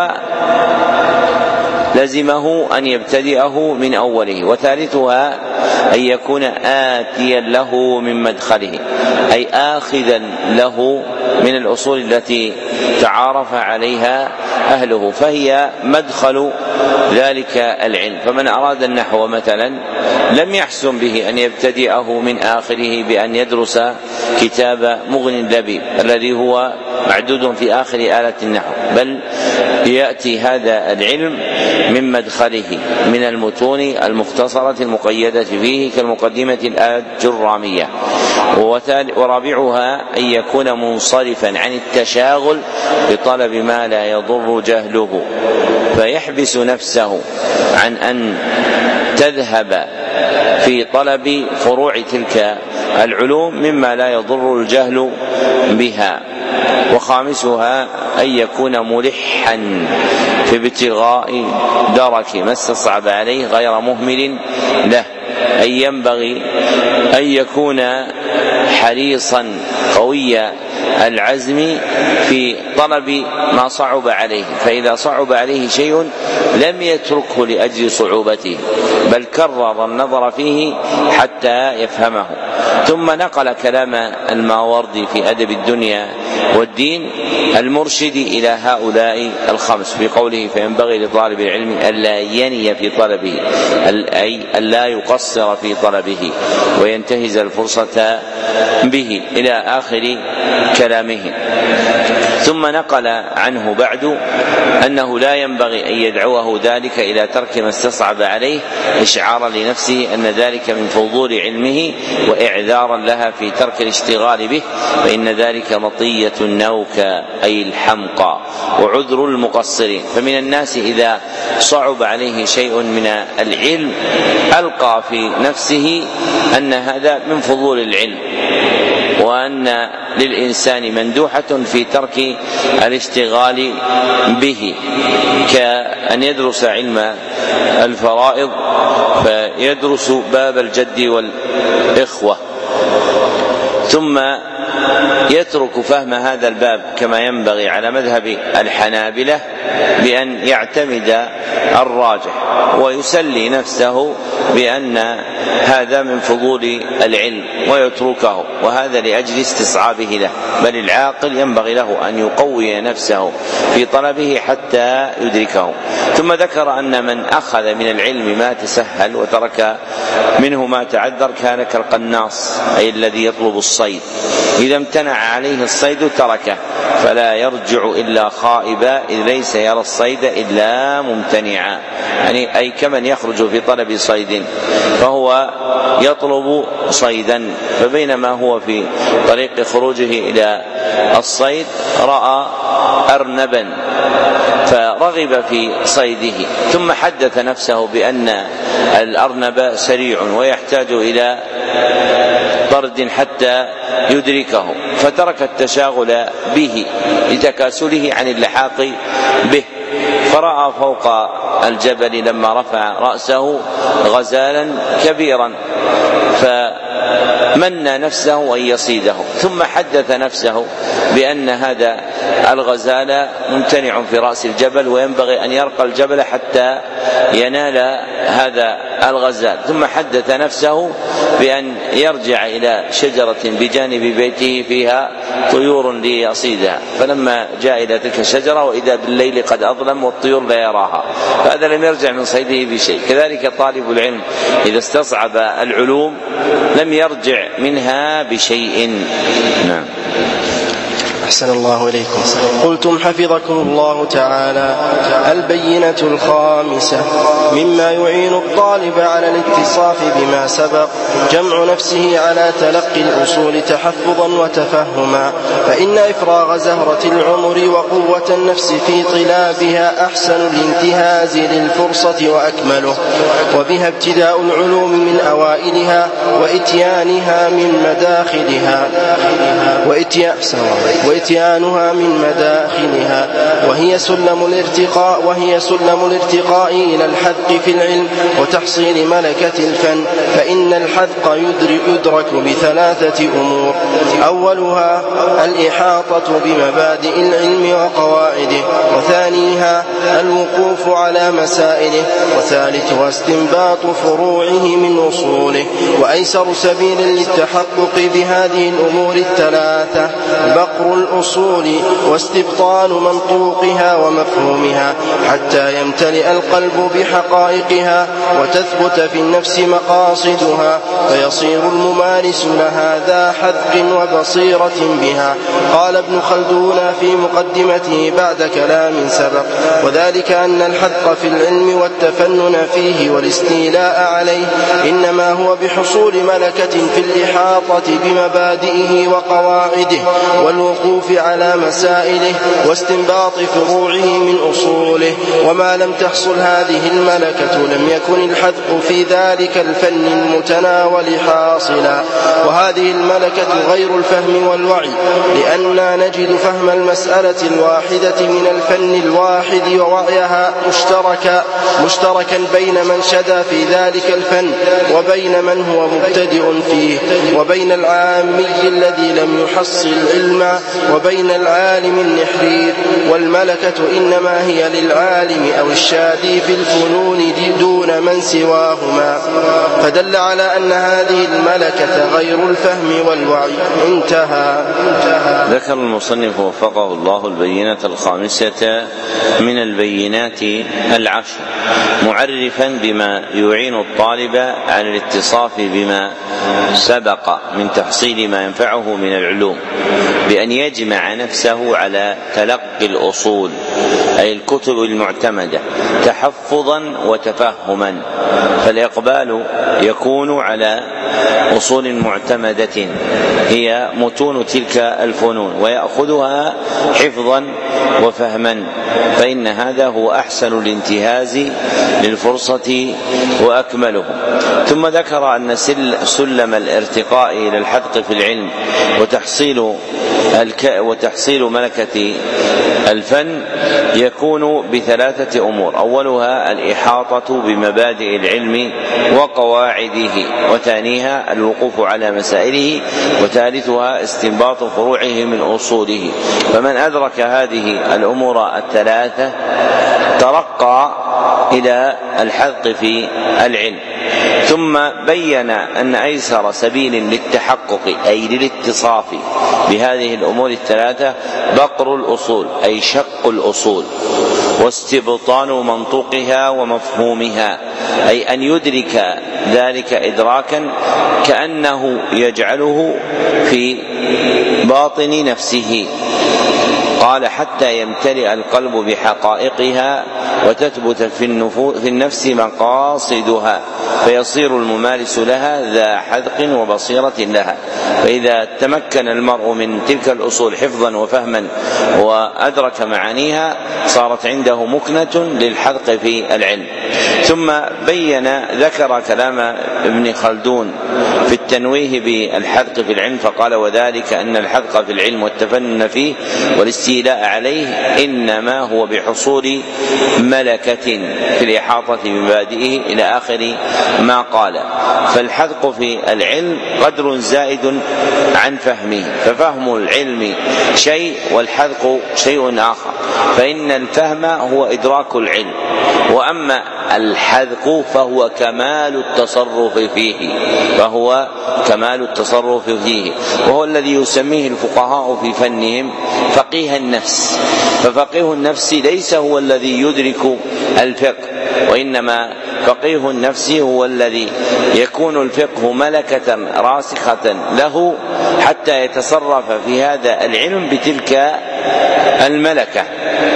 لزمه أن يبتدئه من أوله. وثالثها أن يكون آتيا له من مدخله، أي آخذا له من الأصول التي تعارف عليها أهله، فهي مدخل ذلك العلم. فمن أراد النحو مثلا لم يحسن به أن يبتدئه من آخره بأن يدرس كتاب مغني اللبيب الذي هو معدود في آخر آلة النحو، بل يأتي هذا العلم من مدخله من المتون المختصرة المقيدة فيه كالمقدمة الآجرامية. ورابعها أن يكون منصرفا عن التشاغل بطلب ما لا يضر جهله، فيحبس نفسه عن أن تذهب في طلب فروع تلك العلوم مما لا يضر الجهل بها. وخامسها أن يكون ملحا في ابتغاء درك ما استصعب عليه غير مهمل له، أي ينبغي أن يكون حريصا قوي العزم في طلب ما صعب عليه، فإذا صعب عليه شيء لم يتركه لأجل صعوبته بل كرر النظر فيه حتى يفهمه. ثم نقل كلام الماوردي في أدب الدنيا والدين المرشد إلى هؤلاء الخمس في قوله: فينبغي لطالب العلم ألا يني في طلبه، أي ألا يقصر في طلبه وينتهز الفرصة به، إلى آخر كلامه. ثم نقل عنه بعد أنه لا ينبغي أن يدعوه ذلك إلى ترك ما استصعب عليه إشعارا لنفسه أن ذلك من فضول علمه وإعذارا لها في ترك الاشتغال به، فإن ذلك مطية النوكى أي الحمقى وعذر المقصرين. فمن الناس إذا صعب عليه شيء من العلم ألقى في نفسه أن هذا من فضول العلم، وأن للإنسان مندوحة في ترك الاشتغال به، كأن يدرس علم الفرائض فيدرس باب الجد والإخوة ثم يترك فهم هذا الباب كما ينبغي على مذهب الحنابلة بأن يعتمد الراجح ويسلي نفسه بأن هذا من فضول العلم ويتركه، وهذا لأجل استصعابه له، بل العاقل ينبغي له أن يقوي نفسه في طلبه حتى يدركه. ثم ذكر أن من أخذ من العلم ما تسهل وترك منه ما تعذر كان كالقناص، أي الذي يطلب الصيد، إذا امتنع عليه الصيد تركه فلا يرجع إلا خائبا، إذ ليس يرى الصيد إلا ممتنعا، يعني أي كمن يخرج في طلب صيد فهو يطلب صيدا، فبينما هو في طريق خروجه إلى الصيد رأى أرنبا فرغب في صيده، ثم حدث نفسه بأن الأرنب سريع ويحتاج إلى طرد حتى يدركه، فترك التشاغل به لتكاسله عن اللحاق به، فرأى فوق الجبل لما رفع رأسه غزالا كبيرا فمنى نفسه أن يصيده، ثم حدث نفسه بأن هذا الغزال ممتنع في رأس الجبل وينبغي أن يرقى الجبل حتى ينال هذا الغزال، ثم حدث نفسه بأن يرجع إلى شجرة بجانب بيته فيها طيور ليصيدها، فلما جاء إلى تلك الشجرة وإذا بالليل قد أظلم والطيور لا يراها، فهذا لم يرجع من صيده بشيء. كذلك طالب العلم إذا استصعب العلوم لم يرجع منها بشيء. نعم. أحسن الله إليكم. قلتم حفظكم الله تعالى: البينة الخامسة مما يعين الطالب على الاتصاف بما سبق جمع نفسه على تلقي الأصول تحفظا وتفهما، فإن إفراغ زهرة العمر وقوة النفس في طلابها أحسن الانتهاز للفرصة وأكمله، وبها ابتداء العلوم من أوائلها وإتيانها من مداخلها وإتيانها من مداخلها وهي سلم الارتقاء وهي سلم الارتقاء إلى الحذق في العلم وتحصيل ملكة الفن، فإن الحذق يدرك بثلاثة أمور: أولها الإحاطة بمبادئ العلم وقواعده، وثانيها الوقوف على مسائله، وثالثها استنباط فروعه من أصوله. وأيسر سبيل للتحقق بهذه الأمور الثلاثة بقر بقر الأصول واستبطان منطوقها ومفهومها حتى يمتلئ القلب بحقائقها وتثبت في النفس مقاصدها فيصير الممارس لها ذا حذق وبصيرة بها. قال ابن خلدون في مقدمته بعد كلام سبق: وذلك أن الحذق في العلم والتفنن فيه والاستيلاء عليه إنما هو بحصول ملكة في الإحاطة بمبادئه وقواعده والوقوف على مسائله واستنباط فروعه من أصوله. وما لم تحصل هذه الملكة لم يكن الحذق في ذلك الفن المتناول حاصلا. وهذه الملكة غير الفهم والوعي، لأننا نجد فهم المسألة الواحدة من الفن الواحد ووعيها مشتركا مشتركا بين من شدا في ذلك الفن وبين من هو مبتدئ فيه، وبين العامي الذي لم يحصل العلم وبين العالم النحرير. والملكة إنما هي للعالم أو الشادي في الفنون دون من سواهما، فدل على أن هذه الملكة غير الفهم والوعي. انتهى. ذكر المصنف وفقه الله البينة الخامسة من البينات العشر، معرفا بما يعين الطالب على الاتصاف بما سبق من تحصيل ما ينفعه من العلوم، بأن يجمع نفسه على تلقي الأصول أي الكتب المعتمدة تحفظا وتفهما. فالإقبال يكون على أصول معتمدة هي متون تلك الفنون ويأخذها حفظا وفهما، فإن هذا هو أحسن الانتهاز للفرصة وأكمله. ثم ذكر أن سلم الارتقاء إلى الحذق في العلم وتحصيل وتحصيل ملكة الفن يكون بثلاثة أمور: أولها الإحاطة بمبادئ العلم وقواعده، وثانيها الوقوف على مسائله، وثالثها استنباط فروعه من أصوله. فمن أدرك هذه الأمور الثلاثة ترقى إلى الحذق في العلم. ثم بين أن أيسر سبيل للتحقق أي للاتصاف بهذه الأمور الثلاثة بقر الأصول أي شق الأصول، واستبطان منطوقها ومفهومها أي أن يدرك ذلك إدراكا كأنه يجعله في باطن نفسه. قال: حتى يمتلئ القلب بحقائقها وتثبت في النفس مقاصدها فيصير الممارس لها ذا حذق وبصيرة لها. فإذا تمكن المرء من تلك الأصول حفظا وفهما وأدرك معانيها صارت عنده مكنة للحذق في العلم. ثم بين ذكر كلام ابن خلدون في التنويه بالحذق في العلم فقال: وذلك أن الحذق في العلم والتفنن فيه والاستيلاء عليه إنما هو بحصول ملكة في الإحاطة بمبادئه إلى آخر ما قال. فالحذق في العلم قدر زائد عن فهمه، ففهم العلم شيء والحذق شيء آخر، فإن الفهم هو إدراك العلم، وأما الحذق فهو كمال التصرف فيه فهو كمال التصرف فيه وهو الذي يسميه الفقهاء في فنهم فقيه النفس. ففقيه النفس ليس هو الذي يدرك الفقه، وإنما فقيه النفس هو الذي يكون الفقه ملكة راسخة له حتى يتصرف في هذا العلم بتلك الملكة،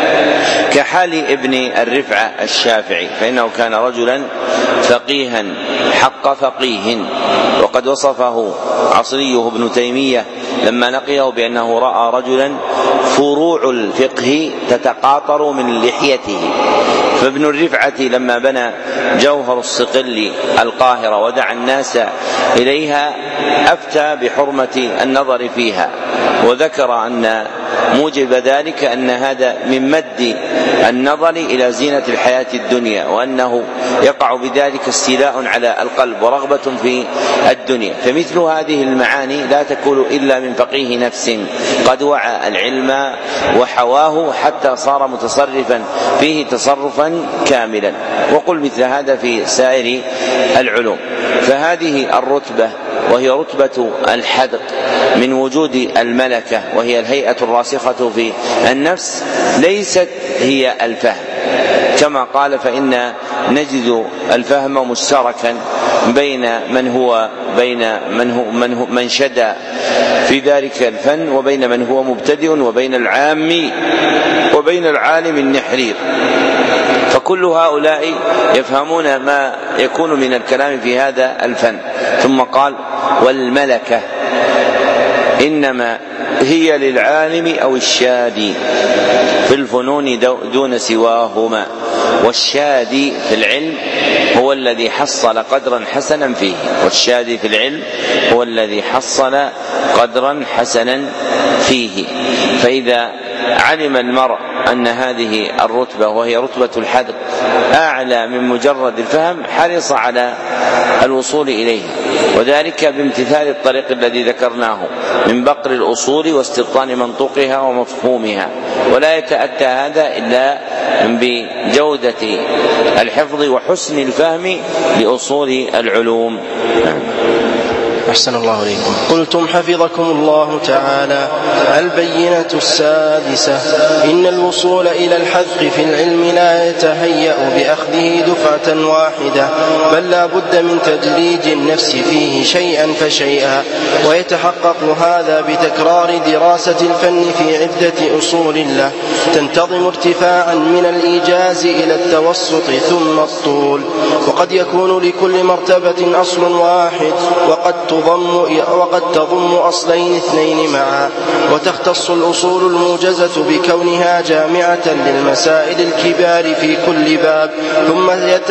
كحال ابن الرفعة الشافعي، فإنه كان رجلا فقيها حق فقيه، وقد وصفه عصريه ابن تيمية لما لقيه بأنه رأى رجلا فروع الفقه تتقاطر من لحيته. فابن الرفعة لما بنى جوهر الصقل القاهرة ودعا الناس إليها أفتى بحرمة النظر فيها، وذكر أن موجب ذلك أن هذا من مد النظر إلى زينة الحياة الدنيا، وأنه يقع بذلك استيلاء على القلب ورغبة في الدنيا. فمثل هذه المعاني لا تكون إلا من فقيه نفس قد وعى العلم وحواه حتى صار متصرفا فيه تصرفا كاملا. وقل مثل هذا في سائر العلوم. فهذه الرتبة وهي رتبة الحدق من وجود الملكة، وهي الهيئة الراسخة في النفس، ليست هي الفهم، كما قال فإن نجد الفهم مشتركا بين من هو بين من هو من, هو من شدى في ذلك الفن، وبين من هو مبتدئ، وبين العام وبين العالم النحرير. فكل هؤلاء يفهمون ما يكون من الكلام في هذا الفن. ثم قال والملكة إنما هي للعالم أو الشادي في الفنون دون سواهما، والشادي في العلم هو الذي حصل قدرا حسنا فيه، والشادي في العلم هو الذي حصل قدرا حسنا فيه. فإذا علم المرء أن هذه الرتبة وهي رتبة الحدق أعلى من مجرد الفهم حرص على الوصول إليها، وذلك بامتثال الطريق الذي ذكرناه من بقر الأصول واستبطان منطوقها ومفهومها. ولا يتأتى هذا إلا بجودة الحفظ وحسن الفهم لأصول العلوم. أحسن الله إليكم. قلتم حفظكم الله تعالى: البينة السادسة: إن الوصول إلى الحذق في العلم لا يتهيأ بأخذه دفعة واحدة، بل لا بد من تدريج النفس فيه شيئا فشيئا، ويتحقق هذا بتكرار دراسة الفن في عدة أصول له تنتظم ارتفاعا من الإيجاز إلى التوسط ثم الطول. وقد يكون لكل مرتبة أصل واحد، وقد تضم وقد تضم أصلين اثنين معا، وتختص الأصول الموجزة بكونها جامعة للمسائل الكبار في كل باب، ثم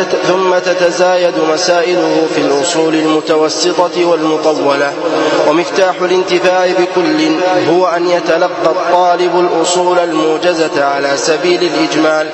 ثم تتزايد مسائله في الأصول المتوسطة والمطولة. ومفتاح الانتفاع بكل هو أن يتلقى الطالب الأصول الموجزة على سبيل الإجمال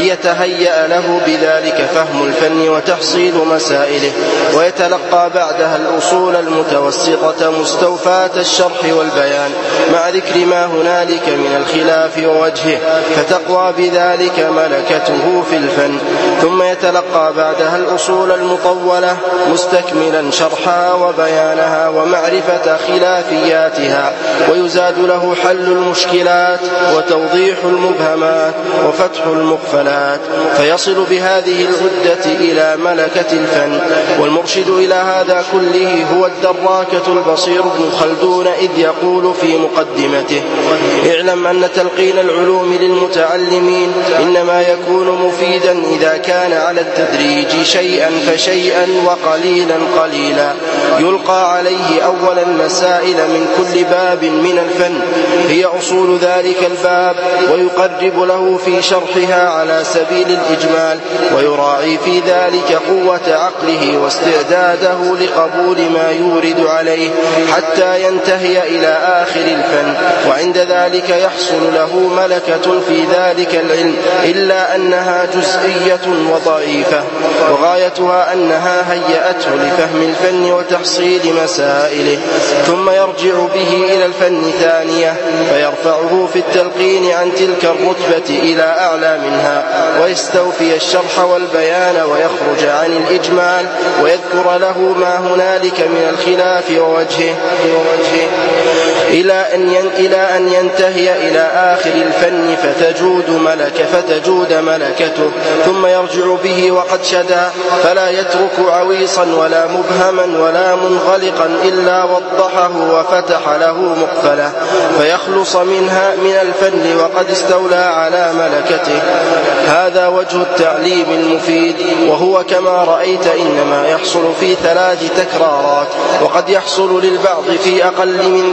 ليتهيأ له بذلك فهم الفن وتحصيل مسائله، ويتلقى بعدها الأصول المتوسطة مستوفاة الشرح والبيان مع ذكر ما هنالك من الخلاف ووجهه، فتقوى بذلك ملكته في الفن. ثم يتلقى بعدها الأصول المطولة مستكملا شرحها وبيانها ومعرفة خلافياتها، ويزاد له حل المشكلات وتوضيح المبهمات وفتح المقفلات، فيصل بهذه العدة إلى ملكة الفن. والمرشد إلى هذا كله هو الدراكة البصير ابن خلدون، إذ يقول في مقدمته: اعلم أن تلقين العلوم للمتعلمين إنما يكون مفيدا إذا كان على التدريج شيئا فشيئا وقليلا قليلا، يلقى عليه أولا مسائل من كل باب من الفن هي أصول ذلك الباب، ويقرب له في شرحها على سبيل الإجمال، ويراعي في ذلك قوة عقله واستعداده لقبول ما يورد عليه حتى ينتهي إلى آخر الفن. وعند ذلك يحصل له ملكة في ذلك العلم، إلا أنها جزئية وضعيفة، وغايتها أنها هيأته لفهم الفن وتحصيل مسائله. ثم يرجع به إلى الفن ثانية فيرفعه في التلقين عن تلك الرتبة إلى أعلى منها، ويستوفي الشرح والبيان ويخرج عن الإجمال، ويذكر له ما هنالك من الخلاف ووجهه إلى أن إلى أن ينتهي إلى آخر الفن فتجود ملكة فتجود ملكته. ثم يرجع به وقد شدا، فلا يترك عويصا ولا مبهما ولا منغلقا إلا وضحه وفتح له مقفله، فيخلص منها من الفن وقد استولى على ملكته. هذا وجه التعليم المفيد، وهو كما رأيت إنما يحصل في ثلاث تكرارات، وقد يحصل للبعض في أقل من ذلك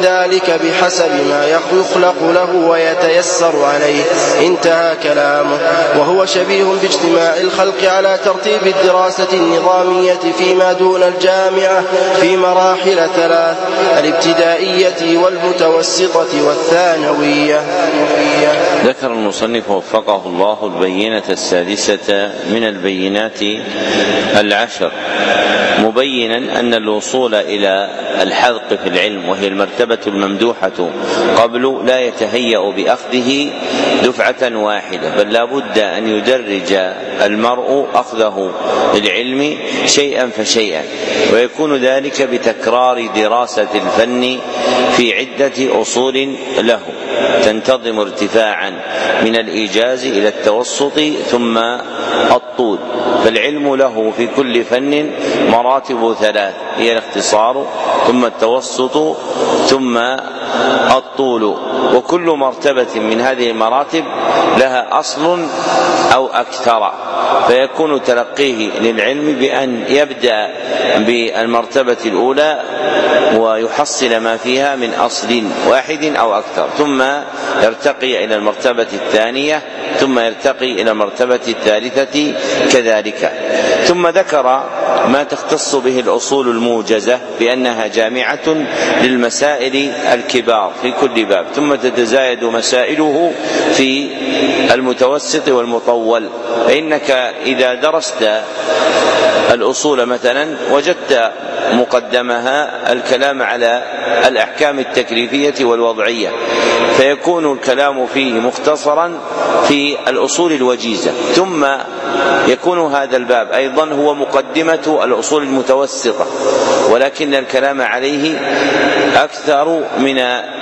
ذلك بحسب ما يخلق له ويتيسر عليه. انتهى كلامه. وهو شبيه باجتماع الخلق على ترتيب الدراسة النظامية فيما دون الجامعة في مراحل ثلاث: الابتدائية والمتوسطة والثانوية. ذكر المصنف وفقه الله البينة السادسة من البينات العشر، مبينا أن الوصول إلى الحذق في العلم وهي المرتبة الممدوحة قبل لا يتهيأ بأخذه دفعة واحدة، بل لا بد أن يدرج المرء أخذه للعلم شيئا فشيئا، ويكون ذلك بتكرار دراسة الفن في عدة أصول له تنتظم ارتفاعا من الإيجاز إلى التوسط ثم الطول. فالعلم له في كل فن مراتب ثلاث، هي الاختصار ثم التوسط ثم الطول، وكل مرتبة من هذه المراتب لها أصل أو أكثر، فيكون تلقيه للعلم بأن يبدأ بالمرتبة الأولى ويحصل ما فيها من أصل واحد أو أكثر، ثم يرتقي إلى المرتبة الثانية، ثم يرتقي إلى المرتبة الثالثة كذلك. ثم ذكر ما تختص به الأصول الموجزة بأنها جامعة للمسائل الكبار في كل باب، ثم تتزايد مسائله في المتوسط والمطول. فإنك إذا درست الأصول مثلا وجدت مقدمها الكلام على الأحكام التكليفية والوضعية، فيكون الكلام فيه مختصرا في الأصول الوجيزة، ثم يكون هذا الباب أيضا هو مقدمة الأصول المتوسطة، ولكن الكلام عليه أكثر من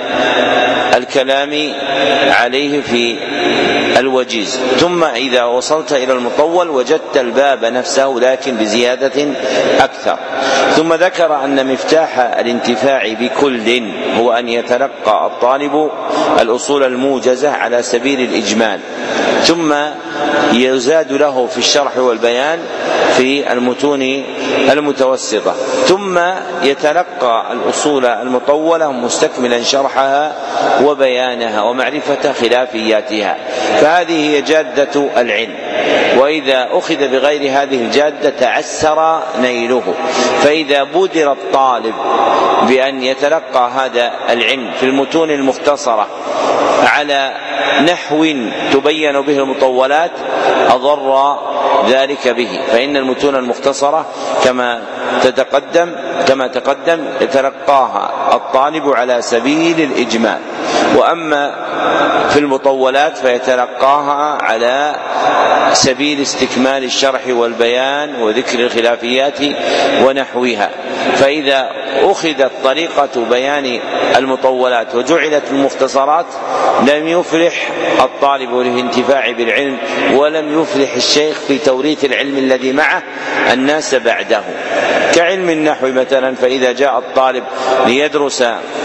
الكلام عليه في الوجيز. ثم إذا وصلت إلى المطول وجدت الباب نفسه لكن بزيادة أكثر. ثم ذكر أن مفتاح الانتفاع بكل هو أن يتلقى الطالب الأصول الموجزة على سبيل الإجمال، ثم يزاد له في الشرح والبيان في المتون المتوسطة، ثم يتلقى الأصول المطولة مستكملا شرحها وبيانها ومعرفة خلافياتها. فهذه هي جادة العلم، وإذا أخذ بغير هذه الجادة تعسر نيله. فإذا بودر الطالب بأن يتلقى هذا العلم في المتون المختصرة على نحو تبين به المطولات أضر ذلك به، فإن المتون المختصرة كما تتقدم كما تقدم يتلقاها الطالب على سبيل الإجمال، وأما في المطولات فيتلقاها على سبيل استكمال الشرح والبيان وذكر الخلافيات ونحوها. فإذا أخذت طريقة بيان المطولات وجعلت المختصرات لم يفلح الطالب للانتفاع بالعلم، ولم يفلح الشيخ في توريث العلم الذي معه الناس بعده. كعلم النحو مثلا، فإذا جاء الطالب ليدرس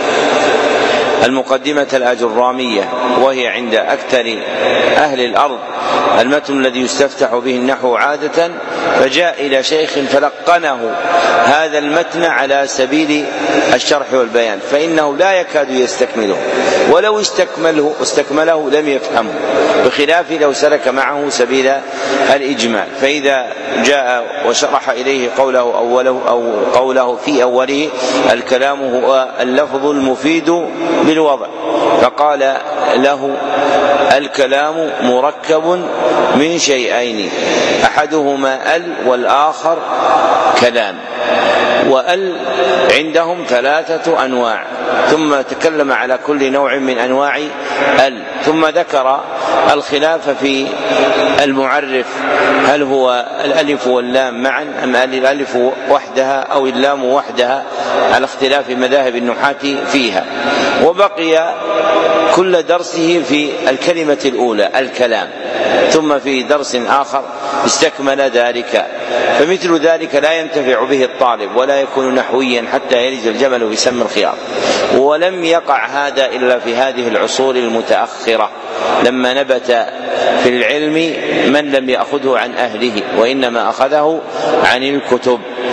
المقدمة الأجرامية وهي عند أكثر أهل الأرض المتن الذي يستفتح به النحو عادة، فجاء إلى شيخ فلقنه هذا المتن على سبيل الشرح والبيان، فإنه لا يكاد يستكمله، ولو استكمله, استكمله لم يفهمه، بخلاف لو سلك معه سبيل الإجمال. فإذا جاء وشرح إليه قوله أوله أو قوله في أوله الكلام هو اللفظ المفيد بالوضع، فقال له الكلام مركب من شيئين أحدهما ال والآخر كلام، وال عندهم ثلاثة أنواع، ثم تكلم على كل نوع من أنواع ال، ثم ذكر الخلاف في المعرف، هل هو الألف واللام معا أم الألف وحدها أو اللام وحدها، على اختلاف مذاهب النحاة فيها. وبقي كل درسه في الكلمة الأولى الكلام، ثم في درس آخر استكمل ذلك. فمثل ذلك لا ينتفع به الطالب ولا يكون نحويا حتى يلج الجمل في سم الخياط. ولم يقع هذا إلا في هذه العصور المتأخرة، لما نبت في العلم من لم يأخذه عن أهله وإنما أخذه عن الكتب.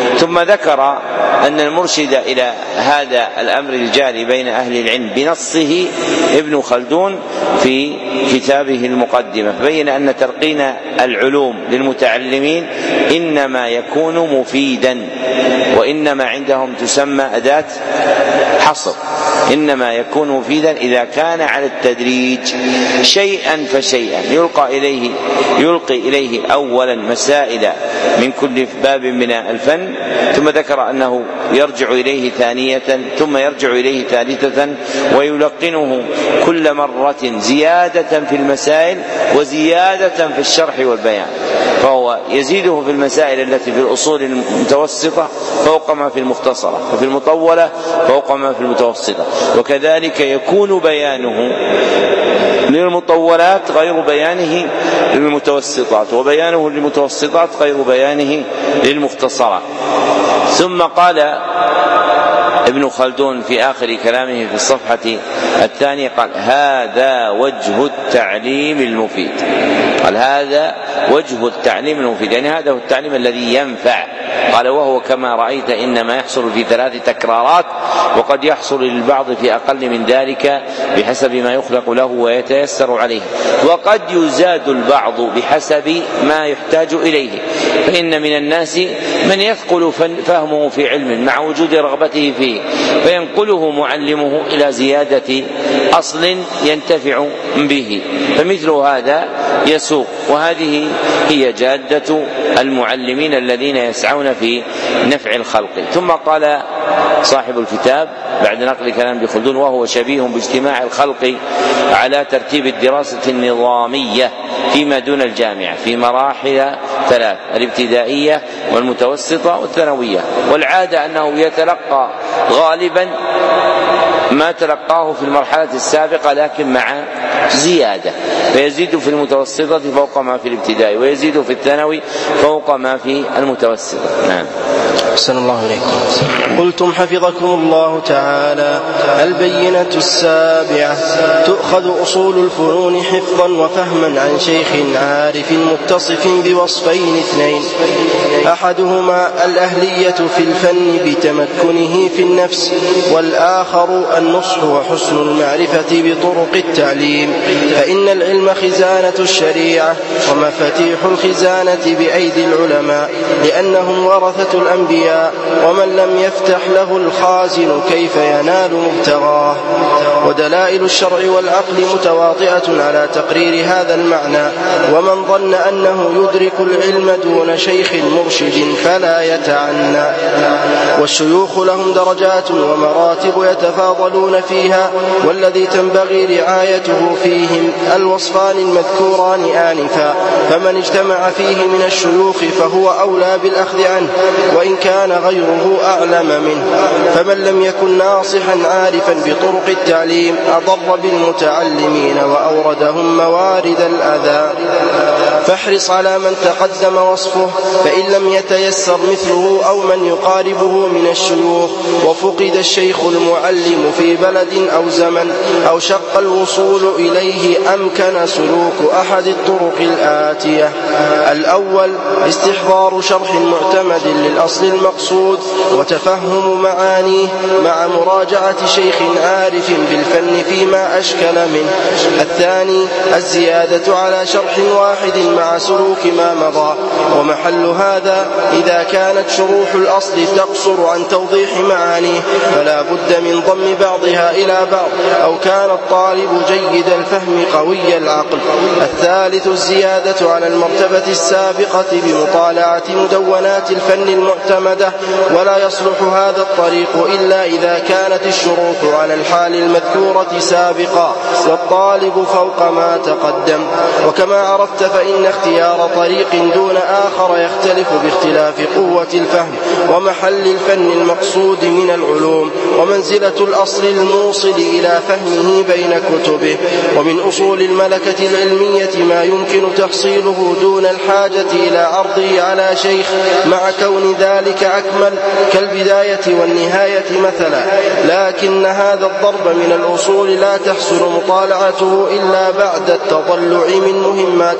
ثم ذكر أن المرشد إلى هذا الأمر الجاري بين أهل العلم بنصه ابن خلدون في كتابه المقدمة، فبين أن تلقين العلوم للمتعلمين إنما يكون مفيدا، وإنما عندهم تسمى أداة حصر، إنما يكون مفيدا إذا كان على التدريج شيئا فشيئا، يلقى إليه يلقي إليه أولا مسائل من كل باب من الفن، ثم ذكر أنه يرجع إليه ثانية، ثم يرجع إليه ثالثة، ويلقنه كل مرة زيادة في المسائل وزيادة في الشرح والبيان، فهو يزيده في المسائل التي في الأصول المتوسطة فوق ما في المختصرة، وفي المطولة فوق ما في المتوسطة، وكذلك يكون بيانه للمطولات غير بيانه للمتوسطات، وبيانه للمتوسطات غير بيانه للمختصرات. ثم قال ابن خلدون في آخر كلامه في الصفحة الثانية قال: هذا وجه التعليم المفيد. قال: هذا وجه التعليم المفيد، يعني هذا هو التعليم الذي ينفع. قال: وهو كما رأيت إنما يحصل في ثلاث تكرارات، وقد يحصل للبعض في أقل من ذلك بحسب ما يخلق له ويتيسر عليه، وقد يزاد البعض بحسب ما يحتاج إليه، فإن من الناس من يثقل فهمه في علم مع وجود رغبته فيه فينقله معلمه إلى زيادة أصل ينتفع به، فمثل هذا يسوق. وهذه هي جادة المعلمين الذين يسعون في نفع الخلق. ثم قال صاحب الكتاب بعد نقل كلام ابن خلدون: وهو شبيه باجتماع الخلق على ترتيب الدراسة النظامية فيما دون الجامعة في مراحل ثلاث: الابتدائية والمتوسطة والثانوية. والعادة أنه يتلقى غالبا ما تلقاه في المرحلة السابقة لكن مع زيادة، فيزيد في المتوسطة فوق ما في الابتدائي، ويزيد في الثانوي فوق ما في المتوسطة. نعم. أحسن الله إليكم. قلتم حفظكم الله تعالى: البينة السابعة: تؤخذ أصول الفنون حفظا وفهما عن شيخ عارف متصف بوصفين اثنين، أحدهما الأهلية في الفن بتمكنه في النفس، والآخر النصح وحسن المعرفة بطرق التعليم، فإن العلم خزانة الشريعة ومفاتيح الخزانة بأيدي العلماء، لأنهم ورثة الأنبياء، ومن لم يفتح له الخازن كيف ينال مبتغاه. ودلائل الشرع والعقل متواطئة على تقرير هذا المعنى، ومن ظن أنه يدرك العلم دون شيخ مرشد فلا يتعنى. والشيوخ لهم درجات ومراتب يتفاضلون فيها، والذي تنبغي رعايته فيهم الوصفان المذكوران آنفا، فمن اجتمع فيه من الشيوخ فهو أولى بالأخذ عنه وإن كان غيره أعلم منه. فمن لم يكن ناصحا عارفا بطرق التعليم أضر بالمتعلمين وأوردهم موارد الأذى. فاحرص على من تقدم وصفه، فإن لم يتيسر مثله أو من يقاربه من الشيوخ، وفقد الشيخ المعلم في بلد أو زمن أو شق الوصول إليه، أمكن سلوك أحد الطرق الآتية: الأول استحضار شرح معتمد للأصل المقصود وتفهم معانيه مع مراجعة شيخ عارف بالفن فيما أشكل منه. الثاني الزيادة على شرح واحد مع سلوك ما مضى، ومحل هذا إذا كانت شروح الأصل تقصر عن توضيح معانيه فلا بد من ضم بعضها إلى بعض، أو كان الطالب جيد الفهم قوي العقل. الثالث الزيادة على المرتبة السابقة بمطالعة مدونات الفن المعتمدة، ولا يصلح هذا الطريق إلا إذا كانت الشروط على الحال المذكورة سابقا والطالب فوق ما تقدم. وكما عرفت فإن اختيار طريق دون آخر يختلف باختلاف قوة الفهم ومحل الفن المقصود من العلوم ومنزلة الأصل الموصل إلى فهمه بين كتبه. ومن أصول الملكة العلمية ما يمكن تحصيله دون الحاجة إلى عرضه على شيخ، مع كون ذلك أكمل كالبداية والنهاية مثلا، لكن هذا الضرب من الأصول لا تحصل مطالعته إلا بعد التضلع من مهمات العلوم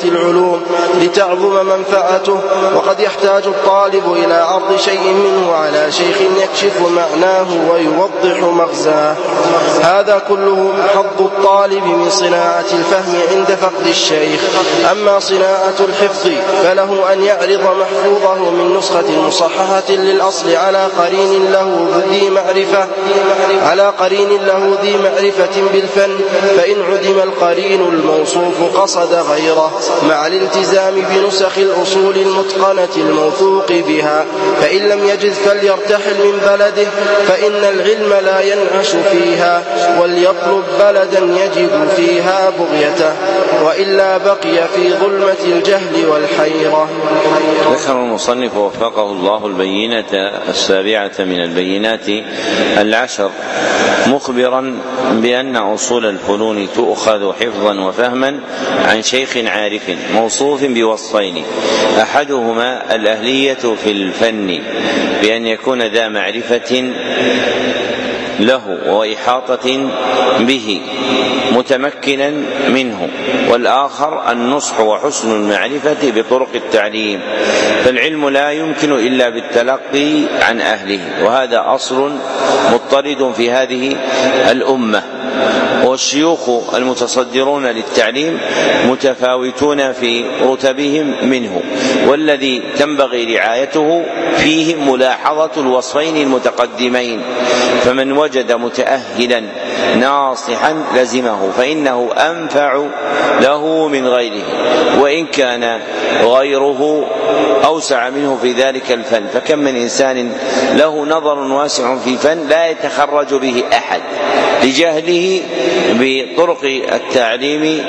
المعلوم لتعظم منفعته، وقد يحتاج الطالب إلى عرض شيء منه على شيخ يكشف معناه ويوضح مغزاه. هذا كله حظ الطالب من صناعة الفهم عند فقد الشيخ. أما صناعة الحفظ فله أن يعرض محفوظه من نسخة مصححة للأصل على قرين له ذي معرفة على قرين له ذي معرفة بالفن، فإن عدم القرين الموصوف قصد غيره مع الالتزام بنسخ الأصول المتقنة الموثوق بها. فإن لم يجد فليرتحل من بلده، فإن العلم لا ينعش فيها، وليطلب بلدا يجد فيها بغيته، وإلا بقي في ظلمة الجهل والحيرة. ذكر المصنف وفقه الله البينة السابعة من البينات العشر، مخبرا بأن أصول الفنون تؤخذ حفظا وفهما عن شيخ عارف موصوف بوصفين: أحدهما الأهلية في الفن بأن يكون ذا معرفة له وإحاطة به متمكنا منه، والآخر النصح وحسن المعرفة بطرق التعليم. فالعلم لا يمكن إلا بالتلقي عن أهله، وهذا أصل مضطرد في هذه الأمة. والشيوخ المتصدرون للتعليم متفاوتون في رتبهم منه، والذي تنبغي رعايته فيهم ملاحظة الوصفين المتقدمين. فمن وجد متأهلا ناصحا لزمه، فإنه أنفع له من غيره، وإن كان غيره أوسع منه في ذلك الفن. فكم من إنسان له نظر واسع في فن لا يتخرج به أحد لجهله بطرق التعليم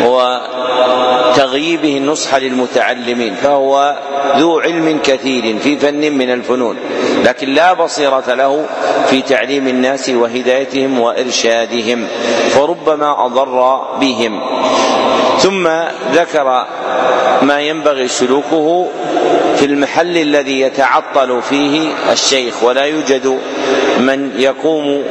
وتغييبه النصح للمتعلمين، فهو ذو علم كثير في فن من الفنون، لكن لا بصيرة له في تعليم الناس وهدايتهم وإرشادهم، فربما أضر بهم. ثم ذكر ما ينبغي سلوكه في المحل الذي يتعطل فيه الشيخ ولا يوجد من يقوم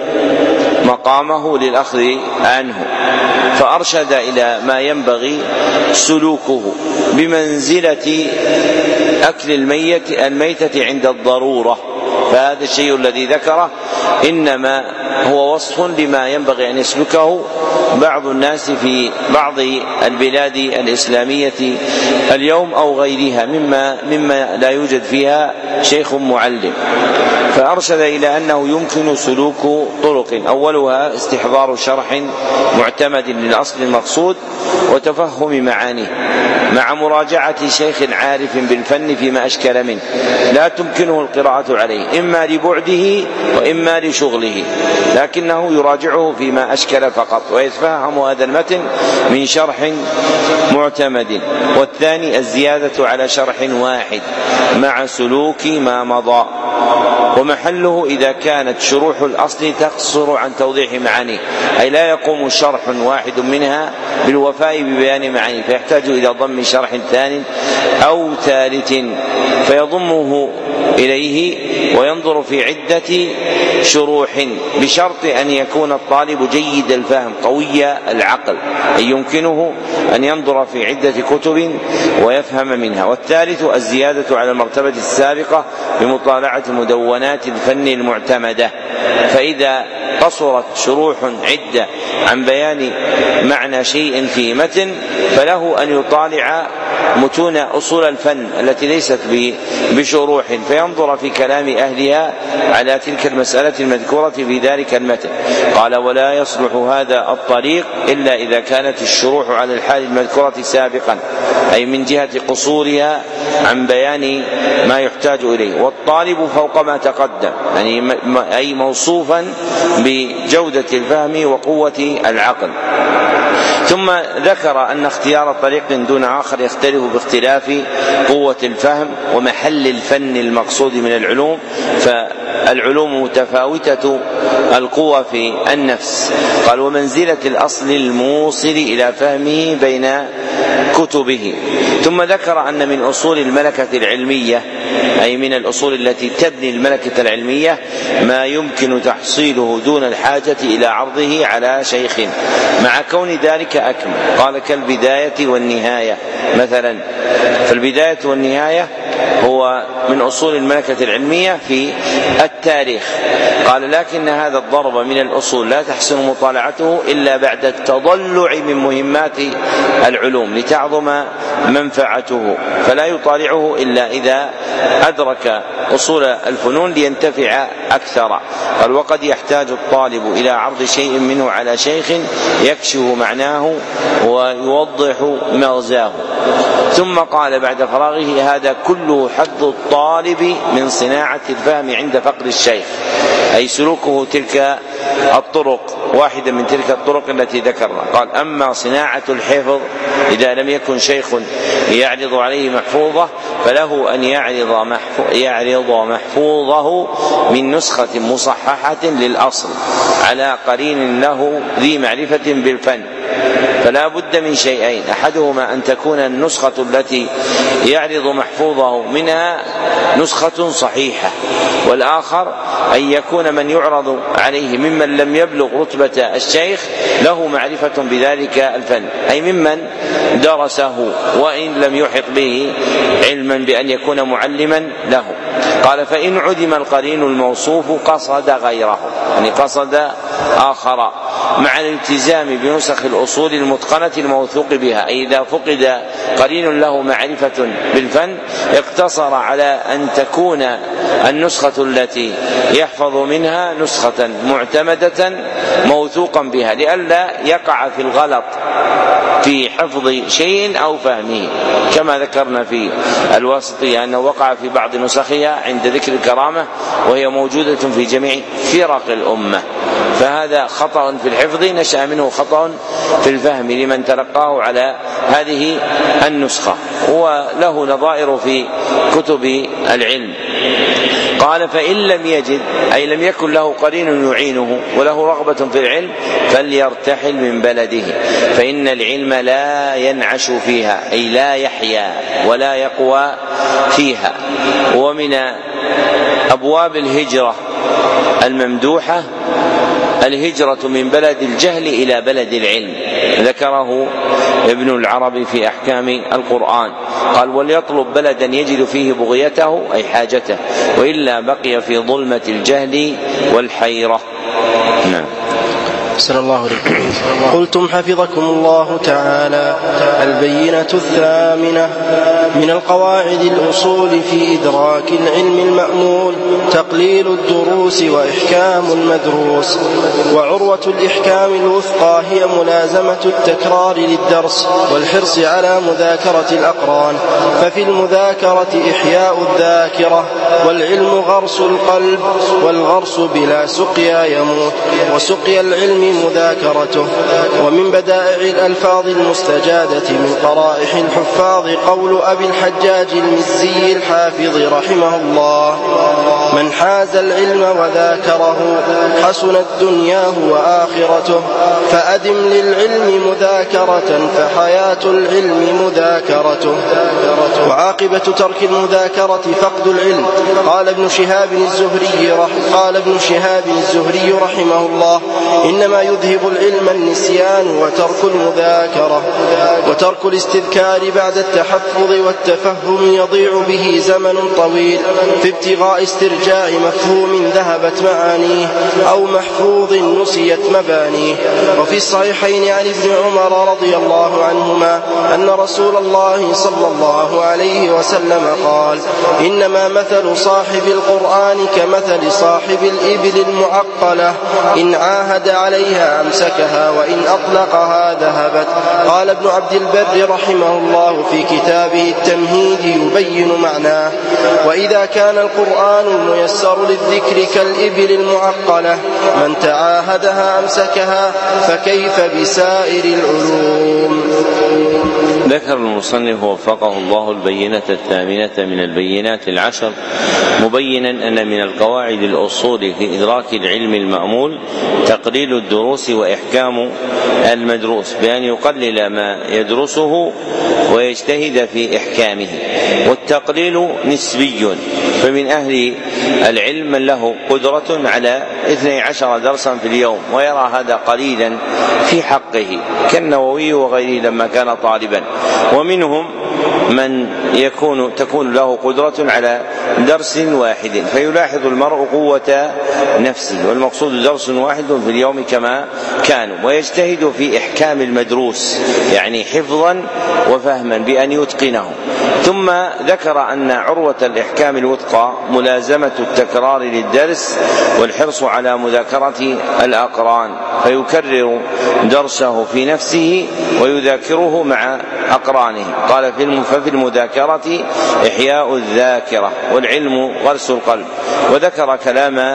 مقامه للأخذ عنه، فأرشد إلى ما ينبغي سلوكه بمنزلة أكل الميتة عند الضرورة. فهذا الشيء الذي ذكره إنما هو وصف لما ينبغي أن يسلكه بعض الناس في بعض البلاد الإسلامية اليوم أو غيرها مما, مما لا يوجد فيها شيخ معلم. فأرشد إلى أنه يمكن سلوك طرق: أولها استحضار شرح معتمد للأصل المقصود وتفهم معانيه، مع مراجعة شيخ عارف بالفن فيما أشكل منه لا تمكنه القراءة عليه إما لبعده وإما لشغله، لكنه يراجعه فيما أشكل فقط ويتفهم هذا المتن من شرح معتمد. والثاني الزيادة على شرح واحد مع سلوك ما مضى، ومحله إذا كانت شروح الأصل تقصر عن توضيح معانيه، أي لا يقوم شرح واحد منها بالوفاء ببيان معانيه، فيحتاج إلى ضم شرح ثاني أو ثالث فيضمه إليه وينظر في عدة شروح، بشرط أن يكون الطالب جيد الفهم قوي العقل، أي يمكنه أن ينظر في عدة كتب ويفهم منها. والثالث الزيادة على المرتبة السابقة بمطالعة مدونات الفن المعتمدة، فإذا قصرت شروح عدة عن بيان معنى شيء في متن فله أن يطالع متون أصول الفن التي ليست بشروح فينظر في كلام أهلها على تلك المسألة المذكورة في ذلك المتن. قال: ولا يصلح هذا الطريق إلا إذا كانت الشروح على الحال المذكورة سابقا، أي من جهة قصورها عن بيان ما يحتاج إليه، والطالب فوق ما تقدم، يعني أي موصوفا بجودة الفهم وقوة العقل. ثم ذكر أن اختيار طريق دون آخر يختلف باختلاف قوة الفهم ومحل الفن المقصود من العلوم، العلوم متفاوتة القوى في النفس. قال ومنزلة الأصل الموصل إلى فهمه بين كتبه. ثم ذكر أن من أصول الملكة العلمية، أي من الأصول التي تبني الملكة العلمية، ما يمكن تحصيله دون الحاجة إلى عرضه على شيخ مع كون ذلك أكمل. قال كالبداية والنهاية مثلا، فالبداية والنهاية هو من أصول الملكة العلمية في التاريخ. قال لكن هذا الضرب من الأصول لا تحسن مطالعته إلا بعد التضلع من مهمات العلوم لتعظم منفعته، فلا يطالعه إلا إذا أدرك أصول الفنون لينتفع أكثر. قال وقد يحتاج الطالب إلى عرض شيء منه على شيخ يكشف معناه ويوضح مغزاه. ثم قال بعد فراغه هذا كله حظ الطالب من صناعة الفهم عند فقد الشيخ، أي سلوكه تلك الطرق، واحدة من تلك الطرق التي ذكرنا. قال أما صناعة الحفظ إذا لم يكن شيخ يعرض عليه محفوظه فله أن يعرض, محفوظ يعرض محفوظه من نسخة مصححة للأصل على قرين له ذي معرفة بالفن، فلا بد من شيئين: أحدهما أن تكون النسخة التي يعرض محفوظه منها نسخة صحيحة، والآخر أن يكون من يعرض عليه ممن لم يبلغ رتبة الشيخ له معرفة بذلك الفن، أي ممن درسه وإن لم يحط به علما بأن يكون معلما له. قال فإن عدم القرين الموصوف قصد غيره، يعني قصد آخر مع الالتزام بنسخ الأصول المتقنة الموثوق بها، أي إذا فقد قرين له معرفة بالفن اقتصر على أن تكون النسخة التي يحفظ منها نسخة معتمدة موثوقا بها لئلا يقع في الغلط في حفظ شيء أو فهمه، كما ذكرنا في الواسطية أنه وقع في بعض نسخها عند ذكر الكرامة وهي موجودة في جميع فرق الأمة، فهذا خطأ في الحفظ نشأ منه خطأ في الفهم لمن تلقاه على هذه النسخة، وله نظائر في كتب العلم. قال فإن لم يجد، أي لم يكن له قرين يعينه وله رغبة في العلم، فليرتحل من بلده، فإن العلم لا ينعش فيها، أي لا يحيا ولا يقوى فيها. ومن أبواب الهجرة الممدوحة الهجرة من بلد الجهل إلى بلد العلم، ذكره ابن العربي في أحكام القرآن. قال وليطلب بلدا يجد فيه بغيته أي حاجته، وإلا بقي في ظلمة الجهل والحيرة. نعم. أحسن الله عليكم. قلتم حفظكم الله تعالى: البينة الثامنة من القواعد الأصول في إدراك العلم المأمول تقليل الدروس وإحكام المدروس. وعروة الإحكام الوثقى هي ملازمة التكرار للدرس والحرص على مذاكرة الأقران، ففي المذاكرة إحياء الذاكرة، والعلم غرس القلب، والغرس بلا سقيا يموت، وسقيا العلم مذاكرته. ومن بدائع الألفاظ المستجادة من قرائح الحفاظ قول أبي الحجاج المزي الحافظ رحمه الله: من حاز العلم وذاكره حسنت دنياه وآخرته، فأدم للعلم مذاكرة فحياة العلم مذاكرته. وعاقبة ترك المذاكرة فقد العلم. قال ابن شهاب الزهري قال ابن شهاب الزهري رحمه الله: إنما يذهب العلم النسيان وترك المذاكرة، وترك الاستذكار بعد التحفظ والتفهم يضيع به زمن طويل في ابتغاء استرجاع مفهوم ذهبت معانيه أو محفوظ نسيت مبانيه. وفي الصحيحين عن ابن عمر رضي الله عنهما أن رسول الله صلى الله عليه وسلم قال: إنما مثل صاحب القرآن كمثل صاحب الإبل المعقلة، إن عاهد عليها أمسكها وإن أطلقها ذهبت. قال ابن عبد البر رحمه الله في كتابه التمهيد يبين معناه: وإذا كان القرآن الميسر للذكر كالإبل المعقلة من تعاهدها أمسكها، فكيف بسائر العلوم؟ ذكر المصنف وفقه الله البينة الثامنة من البينات العشر، مبينا أن من القواعد الأصول في إدراك العلم المأمول تقليل الدروس وإحكام المدروس، بأن يقلل ما يدرسه ويجتهد في إحكامه. والتقليل نسبي، فمن أهل العلم من له قدرة على اثني عشر درسا في اليوم ويرى هذا قليلا في حقه كالنووي وغيره لما كان طالبا، ومنهم من يكون تكون له قدرة على درس واحد، فيلاحظ المرء قوة نفسه، والمقصود درس واحد في اليوم كما كانوا، ويجتهد في إحكام المدروس يعني حفظا وفهما بأن يتقنه. ثم ذكر أن عروة الإحكام الوثقى ملازمة التكرار للدرس والحرص على مذاكرة الأقران، فيكرر درسه في نفسه ويذاكره مع أقرانه. قال ففي المذاكرة إحياء الذاكرة والعلم غرس القلب. وذكر كلام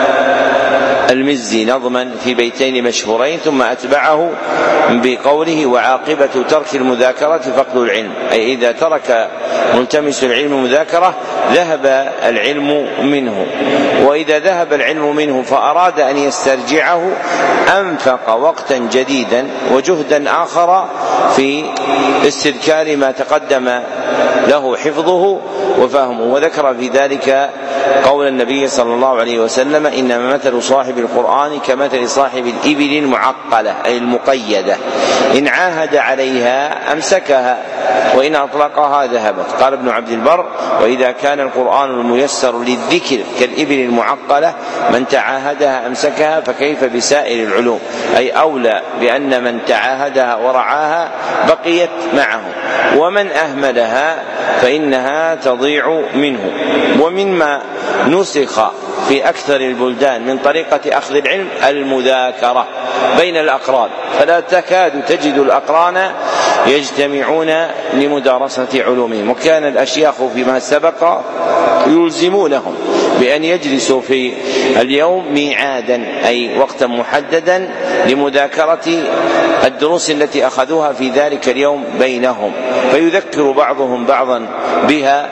المزي نظما في بيتين مشهورين، ثم أتبعه بقوله وعاقبة ترك المذاكرة فقد العلم، أي إذا ترك ملتمس العلم مذاكرة ذهب العلم منه، وإذا ذهب العلم منه فأراد أن يسترجعه أنفق وقتا جديدا وجهدا آخر في استذكار ما تقدم له حفظه وفهمه. وذكر في ذلك قول النبي صلى الله عليه وسلم إنما مثل صاحب القرآن كمثل صاحب الإبل المعقلة أي المقيدة، إن عاهد عليها أمسكها وإن أطلقها ذهبت. قال ابن عبد البر وإذا كان القرآن الميسر للذكر كالإبل المعقلة من تعاهدها أمسكها فكيف بسائر العلوم، أي أولى بأن من تعاهدها ورعاها بقيت معه، ومن أهملها فإنها تضيع منه. ومما نسخ في أكثر البلدان من طريقة أخذ العلم المذاكرة بين الأقران، فلا تكاد تجد الأقران يجتمعون لمدارسة علومهم. وكان الأشياخ فيما سبق يلزمونهم بأن يجلسوا في اليوم ميعادا أي وقتا محددا لمذاكرة الدروس التي أخذوها في ذلك اليوم بينهم، فيذكر بعضهم بعضا بها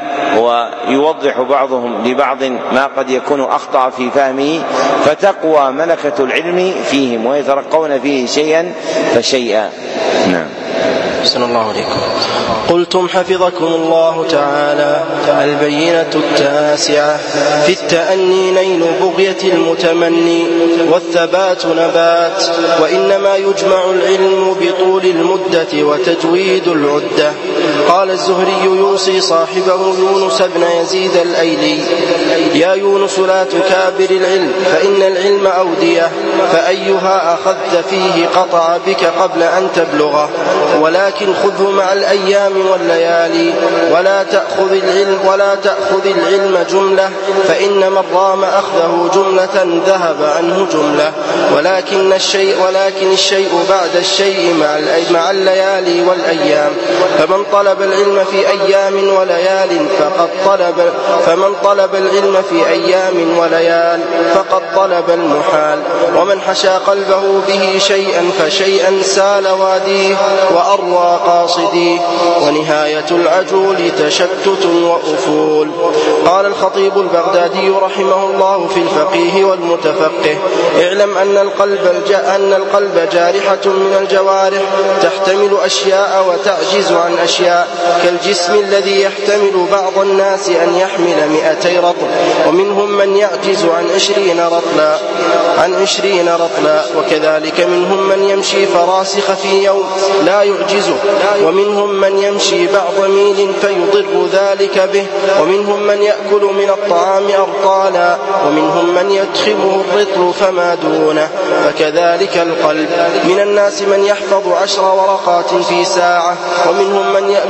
ويوضح بعضهم لبعض ما قد يكون أخطأ في فهمه، فتقوى ملكة العلم فيهم ويترقون فيه شيئا فشيئا. نعم. أحسن الله عليكم. قلتم حفظكم الله تعالى البينة التاسعة في التأني نيل بغية المتمني والثبات نبات، وإنما يجمع العلم بطول المدة وتجويد العدة. قال الزهري يوصي صاحبه يونس بن يزيد الأيلي يا يونس لا تكابر العلم فإن العلم أودية، فأيها أخذت فيه قطع بك قبل أن تبلغه، ولكن خذه مع الأيام والليالي، ولا تأخذ العلم ولا تأخذ العلم جملة، فإن من رام أخذه جملة ذهب عنه جملة، ولكن الشيء ولكن الشيء بعد الشيء مع الليالي والأيام، فمن طلب العلم في أيام وليال فقد طلب فمن طلب العلم في أيام وليال فقد طلب المحال، ومن حشى قلبه به شيئا فشيئا سال واديه وأروى قاصديه، ونهاية العجول تشتت وأفول. قال الخطيب البغدادي رحمه الله في الفقيه والمتفقه اعلم أن القلب, أن القلب جارحة من الجوارح تحتمل أشياء وتعجز عن أشياء، كالجسم الذي يحتمل بعض الناس أن يحمل مئتي رطل، ومنهم من يعجز عن عشرين رطلا عن عشرين رطلا وكذلك منهم من يمشي فراسخ في يوم لا يعجزه، ومنهم من يمشي بعض ميل فيضر ذلك به، ومنهم من يأكل من الطعام أرطالا، ومنهم من يدخله الرطل فما دونه، فكذلك القلب من الناس من يحفظ عشر ورقات في ساعة، ومنهم من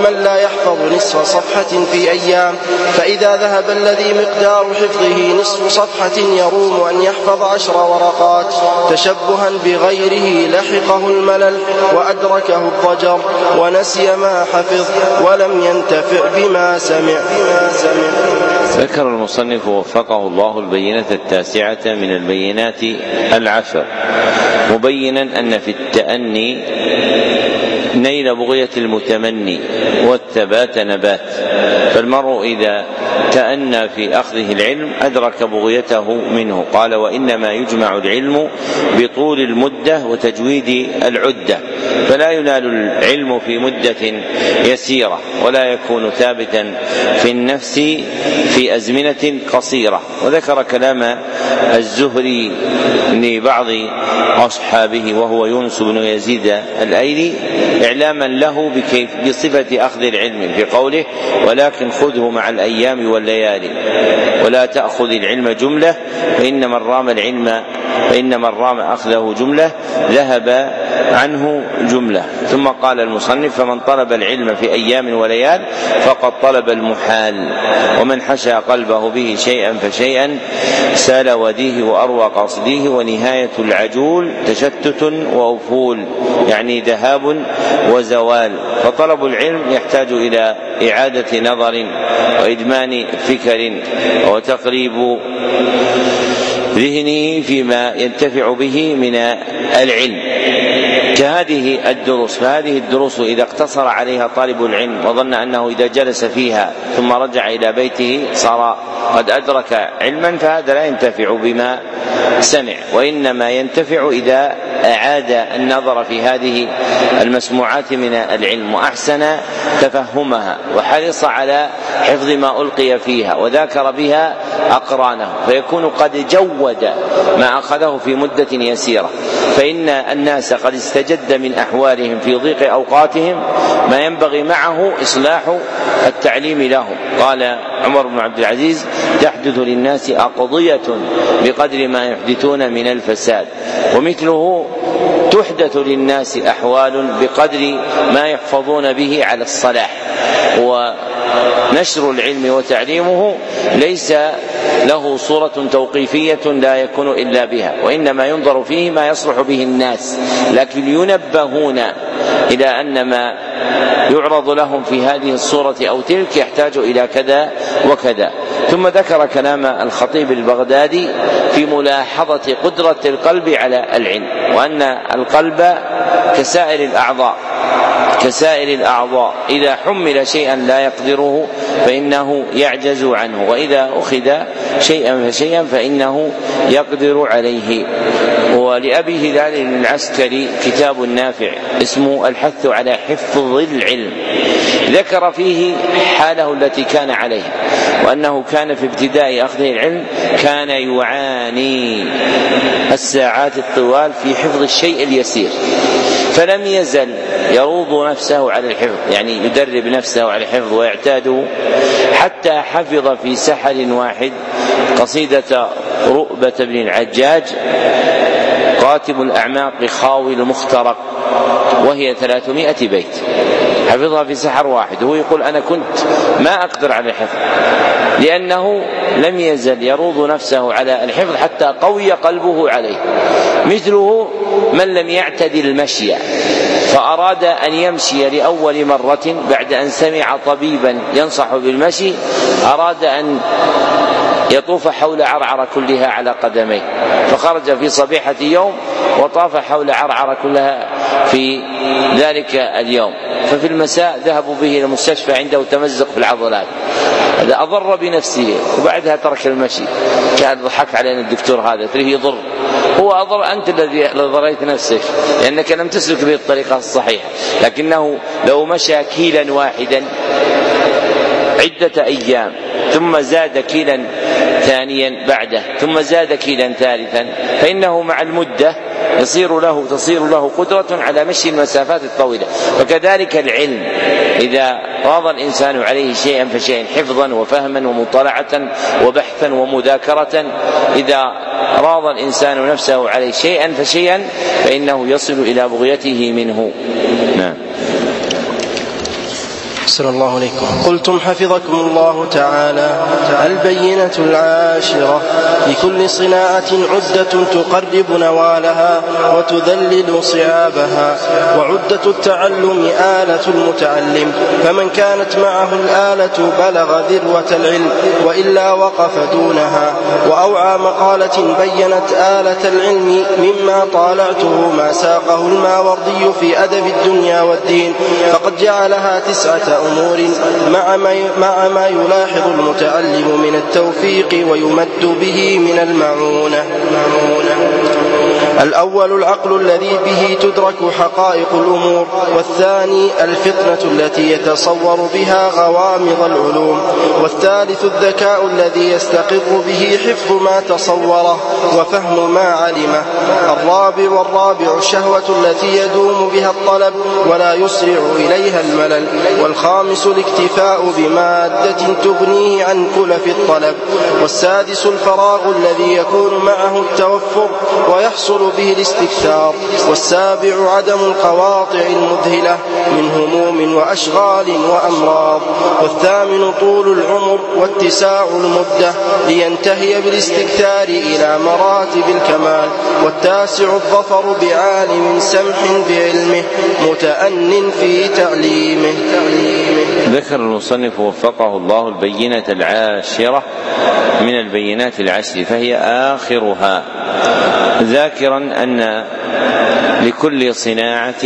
كمن لا يحفظ نصف صفحة في أيام، فإذا ذهب الذي مقدار حفظه نصف صفحة يروم أن يحفظ عشر ورقات تشبها بغيره لحقه الملل وأدركه الضجر ونسي ما حفظ ولم ينتفع بما سمع. ذكر المصنف وفقه الله البينة التاسعة من البينات العشر، مبينا أن في التأني نيل بغية المتمني والثبات نبات، فالمرء إذا تأنى في أخذه العلم أدرك بغيته منه. قال: وإنما يجمع العلم بطول المدة وتجويد العدة، فلا ينال العلم في مدة يسيرة ولا يكون ثابتا في النفس في أزمنة قصيرة. وذكر كلام الزهري لبعض أصحابه وهو يونس بن يزيد الأيلي إعلاما له بكيف بصفة أخذ العلم في قوله: ولكن خذه مع الأيام والليالي ولا تأخذ العلم جملة فإن من رام العلم فإن من رام أخذه جملة ذهب عنه جملة. ثم قال المصنف: فمن طلب العلم في أيام وليال فقد طلب المحال، ومن حشى قلبه به شيئا فشيئا سال وديه وأروى قصديه، ونهاية العجول تشتت وأفول، يعني ذهاب وزوال. فطلب العلم يحتاج إلى إعادة نظر وإدمان فكر وتقريب ذهنه فيما ينتفع به من العلم كهذه الدروس. فهذه الدروس إذا اقتصر عليها طالب العلم وظن أنه إذا جلس فيها ثم رجع إلى بيته صار قد أدرك علما، فهذا لا ينتفع بما سمع، وإنما ينتفع إذا أعاد النظر في هذه المسموعات من العلم وأحسن تفهمها وحرص على حفظ ما ألقي فيها وذاكر بها أقرانه، فيكون قد جود ما أخذه في مدة يسيرة. فإن الناس قد استجد من أحوالهم في ضيق أوقاتهم ما ينبغي معه إصلاح التعليم لهم. قال عمر بن عبد العزيز: تحدث للناس أقضية بقدر ما يحدثون من الفساد، ومثله تحدث للناس أحوال بقدر ما يحفظون به على الصلاح. ونشر العلم وتعليمه ليس له صورة توقيفية لا يكون إلا بها، وإنما ينظر فيه ما يصلح به الناس، لكن ينبهون إلى أن ما يعرض لهم في هذه الصورة أو تلك يحتاج إلى كذا وكذا. ثم ذكر كلام الخطيب البغدادي في ملاحظة قدرة القلب على العلم، وأن القلب كسائر الأعضاء كسائر الأعضاء إذا حمل شيئا لا يقدره فإنه يعجز عنه، وإذا أخذ شيئا فشيئا فإنه يقدر عليه. ولأبي هلال العسكري كتاب نافع اسمه الحث على حفظ العلم، ذكر فيه حاله التي كان عليها، وأنه كان في ابتداء أخذه العلم كان يعاني الساعات الطوال في حفظ الشيء اليسير، فلم يزل يروض نفسه على الحفظ، يعني يدرب نفسه على الحفظ ويعتاده، حتى حفظ في سحر واحد قصيدة رؤبة بن العجاج قاتب الأعماق خاوي المخترق، وهي ثلاثمائة بيت، حفظها في سحر واحد. هو يقول: أنا كنت ما أقدر على الحفظ، لأنه لم يزل يروض نفسه على الحفظ حتى قوي قلبه عليه. مثله من لم يعتدل المشي فأراد أن يمشي لأول مرة بعد أن سمع طبيبا ينصح بالمشي، أراد أن يطوف حول عرعر كلها على قدميه، فخرج في صبيحة يوم وطاف حول عرعر كلها في ذلك اليوم، ففي المساء ذهبوا به إلى المستشفى عنده تمزق في العضلات، هذا أضر بنفسه، وبعدها ترك المشي. كان ضحك علينا الدكتور هذا تريه يضر، هو أضر أنت الذي ضريت نفسك لأنك لم تسلك به الطريقة الصحيحة. لكنه لو مشى كيلا واحدا عدة أيام ثم زاد كيلا ثانيا بعده ثم زاد كيلا ثالثا، فإنه مع المدة يصير له تصير له قدرة على مشي المسافات الطويلة. وكذلك العلم إذا راض الإنسان عليه شيئا فشيئا حفظا وفهما ومطالعة وبحثا ومذاكرة، إذا راض الإنسان نفسه عليه شيئا فشيئا فإنه يصل إلى بغيته منه. نعم. أحسن الله إليكم. قلتم حفظكم الله تعالى: البينة العاشرة: لكل صناعة عدة تقرب نوالها وتذلل صعابها، وعدة التعلم آلة المتعلم، فمن كانت معه الآلة بلغ ذروة العلم، وإلا وقف دونها. وأوعى مقالة بينت آلة العلم مما طالعته ما ساقه الماوردي في أدب الدنيا والدين، فقد جعلها تسعة أمور مع ما, مع ما يلاحظ المتعلم من التوفيق ويمد به من المعونة. الأول العقل الذي به تدرك حقائق الأمور، والثاني الفطنة التي يتصور بها غوامض العلوم، والثالث الذكاء الذي يستقر به حفظ ما تصوره وفهم ما علمه، الرابع والرابع الشهوة التي يدوم بها الطلب ولا يسرع إليها الملل، والخامس الاكتفاء بمادة تغنيه عن كلف الطلب، والسادس الفراغ الذي يكون معه التوفر ويحصل به الاستكثار، والسابع عدم القواطع المذهلة من هموم وأشغال وأمراض، والثامن طول العمر واتساع المدة لينتهي بالاستكثار إلى مراتب الكمال، والتاسع الظفر بعالم سمح بعلمه متأن في تعليمه. ذكر المصنف وفقه الله البينة العاشرة من البينات العشر، فهي آخرها، ذاكرا أن لكل صناعة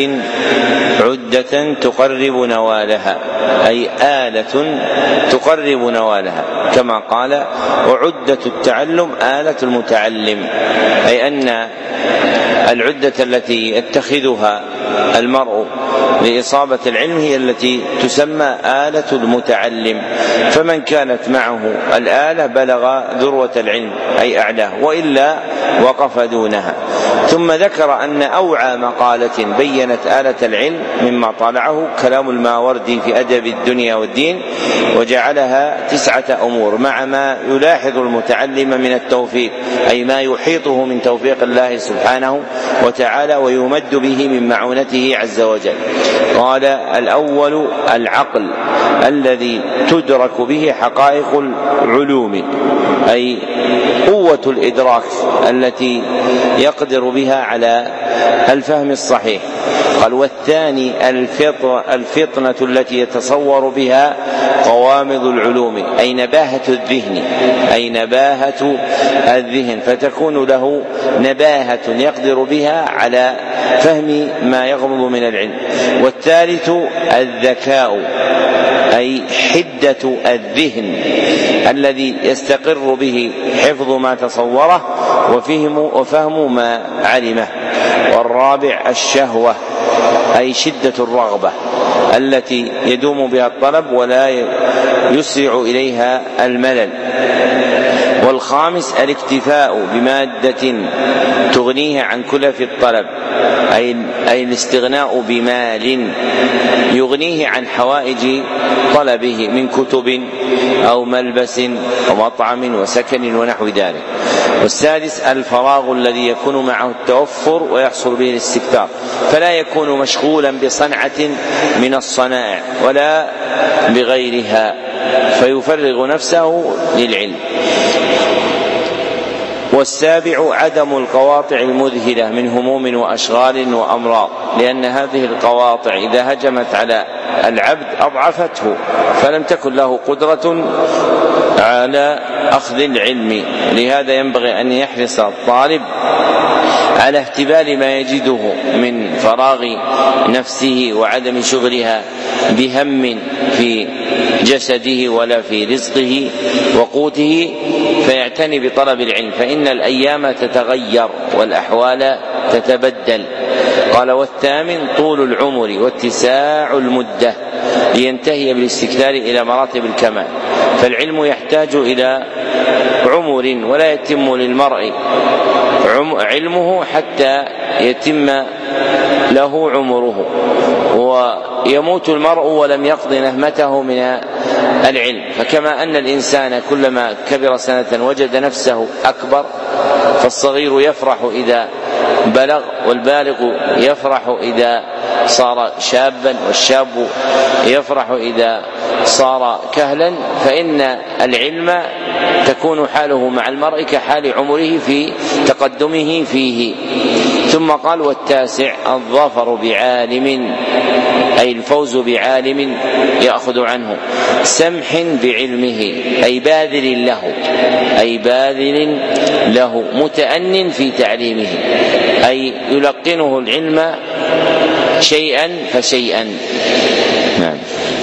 عدة تقرب نوالها، أي آلة تقرب نوالها، كما قال: وعدة التعلم آلة المتعلم، أي أن العدة التي يتخذها المرء لإصابة العلم هي التي تسمى آلة المتعلم، فمن كانت معه الآلة بلغ ذروة العلم أي أعلاه، وإلا وقف دونها. ثم ذكر أن أوعى مقالة بينت آلة العلم مما طالعه كلام الماوردي في أدب الدنيا والدين، وجعلها تسعة أمور مع ما يلاحظ المتعلم من التوفيق، أي ما يحيطه من توفيق الله سبحانه وتعالى ويمد به من معونته عز وجل. قال: الأول العقل الذي تدرك به حقائق العلوم، أي قوة الإدراك التي يقدر بها على الفهم الصحيح. قال: والثاني الفطنة التي يتصور بها قوامض العلوم، أي نباهة الذهن، أي نباهة الذهن، فتكون له نباهة يقدر بها على فهم ما يغمض من العلم. والثالث الذكاء، أي حدة الذهن الذي يستقر به حفظ ما تصوره وفهم, وفهم ما علمه. والرابع الشهوة، أي شدة الرغبة التي يدوم بها الطلب ولا يسرع إليها الملل. والخامس الاكتفاء بمادة تغنيه عن كلف الطلب، أي الاستغناء بمال يغنيه عن حوائج طلبه من كتب أو ملبس ومطعم وسكن ونحو ذلك. والسادس الفراغ الذي يكون معه التوفر ويحصل به الاستكثار، فلا يكون مشغولا بصنعة من الصنائع ولا بغيرها، فيفرغ نفسه للعلم. والسابع عدم القواطع المذهلة من هموم وأشغال وأمراض، لأن هذه القواطع إذا هجمت على العبد أضعفته، فلم تكن له قدرة على أخذ العلم. لهذا ينبغي أن يحرص الطالب على اهتبال ما يجده من فراغ نفسه وعدم شغلها بهم في جسده ولا في رزقه وقوته، فيعتني بطلب العلم، فإن الأيام تتغير والأحوال تتبدل. قال: والثامن طول العمر واتساع المدة لينتهي بالاستكثار إلى مراتب الكمال، فالعلم يحتاج إلى عمر ولا يتم للمرء علمه حتى يتم له عمره، ويموت المرء ولم يقض نهمته من العلم. فكما أن الإنسان كلما كبر سنة وجد نفسه أكبر، فالصغير يفرح إذا بلغ، والبالغ يفرح إذا صار شابا، والشاب يفرح إذا صار كهلا، فإن العلم تكون حاله مع المرء كحال عمره في تقدمه فيه. ثم قال: والتاسع الظفر بعالم، أي الفوز بعالم يأخذ عنه، سمح بعلمه، أي باذل له، أي باذل له، متأن في تعليمه، أي يلقنه العلم شيئا فشيئا. نعم.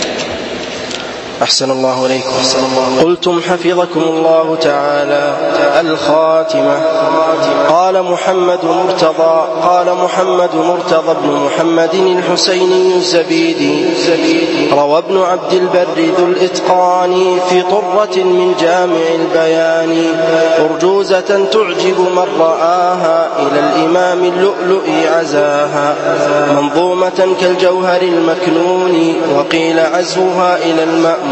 أحسن الله إليكم. قلتم حفظكم الله تعالى: الخاتمة. قال محمد مرتضى قال محمد مرتضى بن محمد الحسيني الزبيدي: روى ابن عبد البر ذو الإتقان في طرة من جامع البيان أرجوزة تعجب من رآها، إلى الإمام اللؤلؤ عزاها، منظومة كالجوهر المكنون، وقيل عزوها إلى المأمون.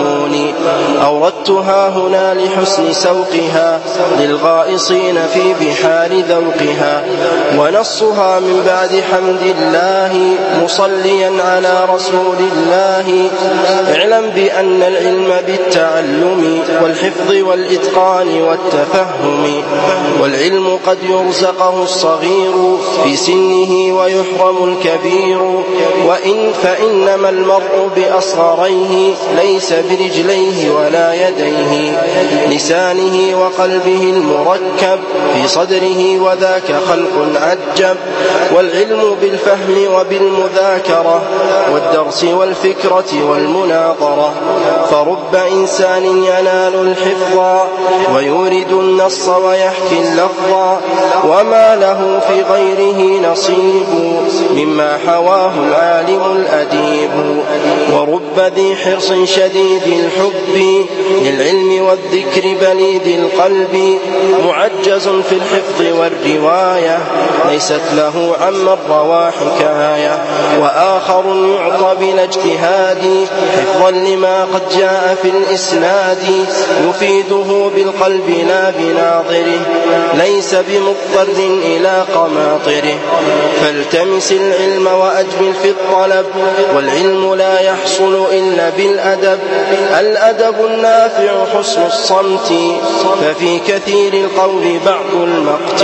أوردتها هنا لحسن سوقها، للغائصين في بحار ذوقها، ونصها من بعد حمد الله، مصليا على رسول الله. اعلم بأن العلم بالتعلم، والحفظ والإتقان والتفهم، والعلم قد يرزقه الصغير في سنه ويحرم الكبير، وإن فإنما المرء بأصغريه، ليس برجليه ولا يديه، لسانه وقلبه المركب في صدره، وذاك خلق عجب. والعلم بالفهم وبالمذاكرة، والدرس والفكرة والمناظرة، فرب إنسان ينال الحفظ، ويورد النص ويحكي اللفظ، وما له في غيره نصيب، مما حواه العالم الأديب. ورب ذي حرص شديد الحب للعلم والذكر بليد القلب، معجز في الحفظ والرواية، ليست له عما الروا حكاية. وآخر يعطى بلا اجتهاد، حفظا لما قد جاء في الإسناد، يفيده بالقلب لا بناظره، ليس بمضطر إلى قماطره. فالتمس العلم وأجمل في الطلب، والعلم لا يحصل إلا بالأدب. الأدب النافع حسن الصمت، ففي كثير القول بعض المقت.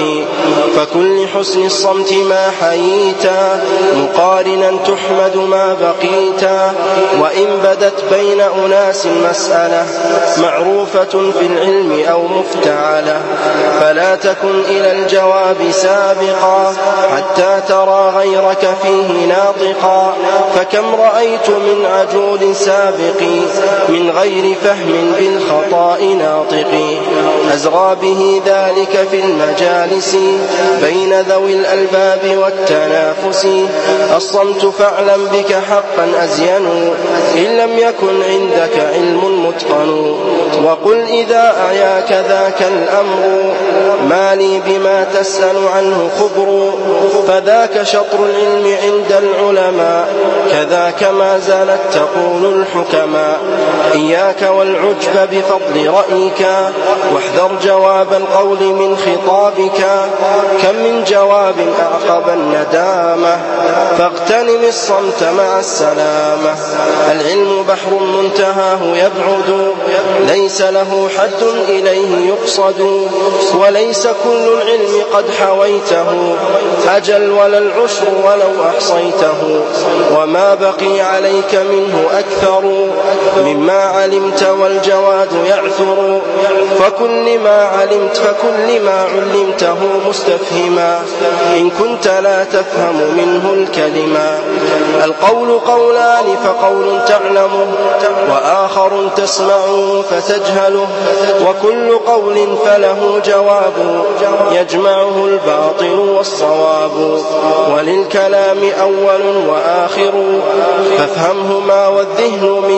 فكل حسن الصمت ما حييتا، مقارنا تحمد ما بقيتا. وإن بدت بين أناس مسألة، معروفة في العلم أو مفتعلة، فلا تكن إلى الجواب سابقا، حتى ترى غيرك فيه ناطقا. فكم رأيت من عجول سابق، من غير فهم بالخطأ ناطق، أزرى به ذلك في المجالس، بين ذوي الألباب والتنافس. الصمت فاعلم بك حقا أزين، إن لم يكن عندك علم متقن. وقل إذا أعياك ذاك الأمر، ما لي بما تسأل عنه خبر. فذاك شطر العلم عند العلماء، كذاك ما زالت تقول الحكماء. إياك والعجب بفضل رأيك، واحذر جواب القول من خطابك. كم من جواب أعقب الندامة، فاغتنم الصمت مع السلامة. العلم بحر منتهاه يبعد، ليس له حد إليه يقصد. وليس كل العلم قد حويته، أجل ولا العشر ولو أحصيته. وما بقي عليك منه أكثر، مما علمت والجواد يعثر. فكل ما علمت فكل ما علمته مستفهما، إن كنت لا تفهم منه الكلمة. القول قولان، فقول تعلمه، وآخر تسمعه فتجهله. وكل قول فله جواب، يجمعه الباطل والصواب. وللكلام أول وآخر، فافهمهما والذهن منك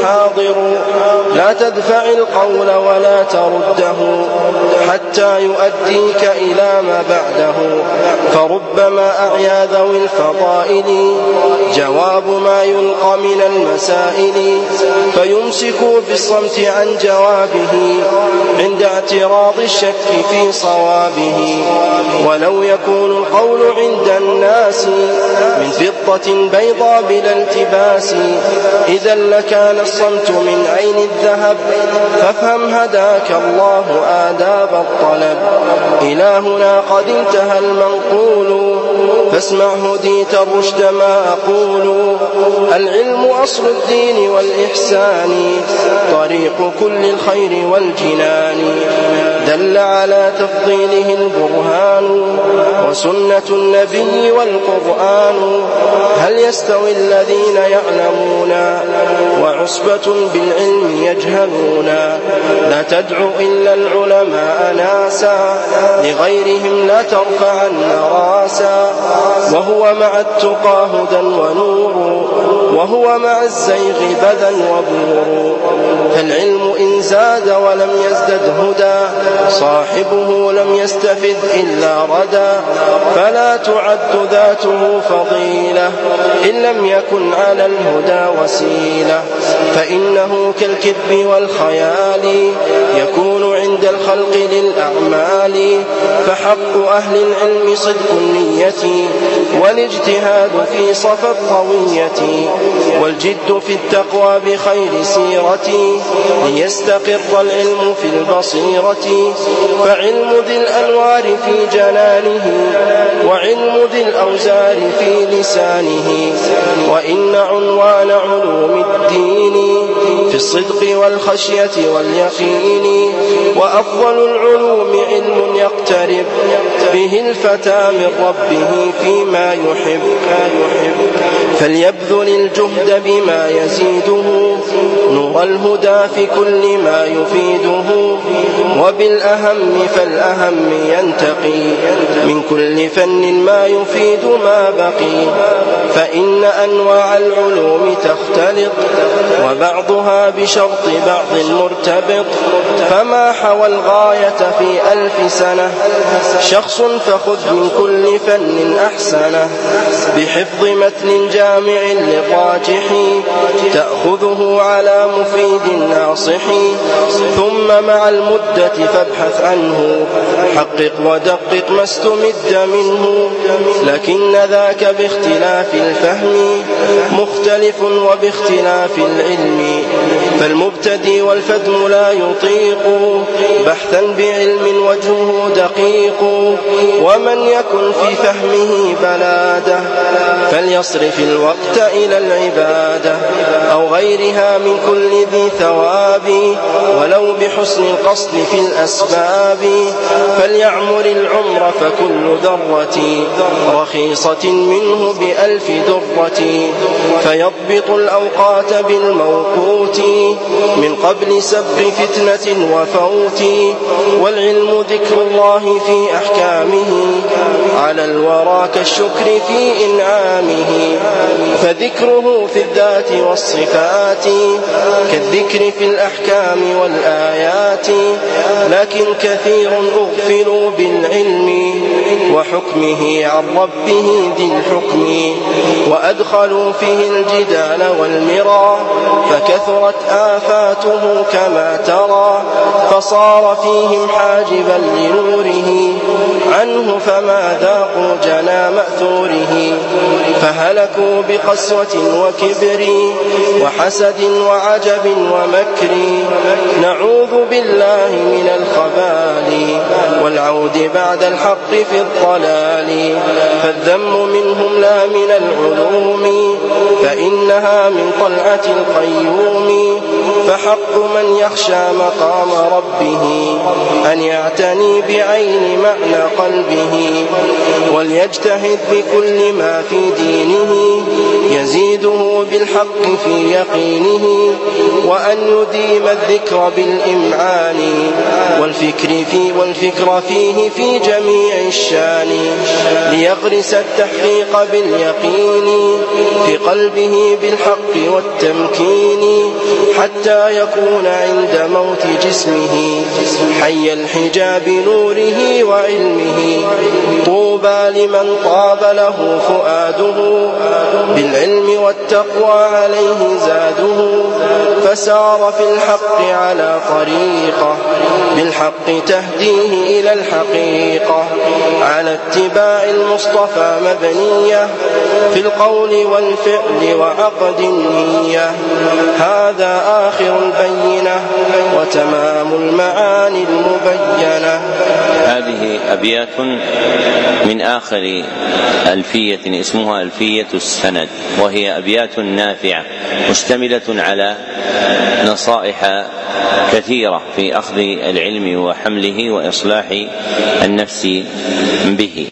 حاضر لا تدفع القول ولا ترده حتى يؤديك إلى ما بعده فربما أعيا ذوي الفضائل جواب ما يلقى من المسائل فيمسكوا بالصمت عن جوابه عند اعتراض الشك في صوابه ولو يكون القول عند الناس من فضة بيضاء بلا التباس إذا لكان الصمت من عين الذهب فافهم هداك الله آداب الطلب إلى هنا قد انتهى المنقول فاسمع هديت الرشد ما أقول العلم أصل الدين والإحسان طريق كل الخير والجنان دل على تفضيله البرهان وسنة النبي والقرآن هل يستوي الذين يعلمون وعصبة بالعلم يجهلون لا تدعو إلا العلماء ناسا لغيرهم لا ترفعن راسا وهو مع التقى هدى ونور وهو مع الزيغ بذا وبور فالعلم إن زاد ولم يزدد هدى صاحبه لم يستفد إلا ردا فلا تعد ذاته فضيلة إن لم يكن على الهدى وسيلة فإنه كالكذب والخيال يكون عند الخلق للأعمال فحق أهل العلم صدق النية والاجتهاد في صف الطوية والجد في التقوى بخير سيرة ليستقر العلم في البصيرة فعلم ذي الأنوار في جنانه وعلم ذي الأوزار في لسانه وإن عنوان علوم الدين في الصدق والخشية واليقين وأفضل العلوم علم يقترب به الفتى من ربه فيما يحب فليبذل الجهد بما يزيده نور الهدى في كل ما يفيده وبالأهم فالأهم ينتقي من كل فن ما يفيد ما بقي فإن أنواع العلوم تختلط وبعضها بشرط بعض مرتبط فما حوى الغاية في ألف سنة شخص فخذ من كل فن أحسنه بحفظ متن جامع للراجح تأخذه على مفيد ناصح ثم مع المدة فابحث عنه حقق ودقق ما استمد منه لكن ذاك باختلاف الفهم مختلف وباختلاف العلم فالمبتدي والفذم لا يطيق بحثا بعلم وجهه دقيق ومن يكن في فهمه بلادة فليصرف الوقت إلى العبادة أو غيرها من كل ذي ثواب ولو بحسن القصد في الأسباب فليعمر العمر فكل ذرة رخيصة منه بألف درة فيضبط الأوقات بالموقوت من قبل سبق فتنة وفوت والعلم ذكر الله في أحكامه على الورى كالشكر في إنعامه فذكره في الذات والصفات كالذكر في الأحكام والآيات لكن كثير أغفلوا بالعلم وحكمه عن ربه ذي الحكم وأدخلوا فيه الجدال والمرى فكثرت آفاته كما ترى فصار فيهم حاجبا لنوره عنه فما ذاقوا جنى مأثوره فهلكوا بقسوة وكبر وحسد وعجب ومكر نعوذ بالله من الخبال والعود بعد الحق في الضلال فالذم منهم لا من العلوم فإنها من طلعة القيوم فحق من يخشى مقام ربه أن يعتني بعين معنى قلبه وليجتهد بكل ما في دينه يزيده بالحق في يقينه وأن يديم الذكر بالإمعان والفكر في والفكر فيه في جميع الشان ليغرس التحقيق باليقين في قلبه بالحق والتمكين حتى يكون عند موت جسمه حي الحجاب نوره وعلمه. طوبى لمن طاب له فؤاده بالعلم والتقوى عليه زاده. فسار في الحق على طريقه بالحق تهديه إلى الحقيقة. على اتباع المصطفى مبنية في القول والفعل وعقد النية. هذا آخر البينة وتمام المعاني المبينة. هذه أبيات من آخر ألفية اسمها ألفية السند، وهي أبيات نافعة مشتملة على نصائح كثيرة في أخذ العلم وحمله وإصلاح النفس به.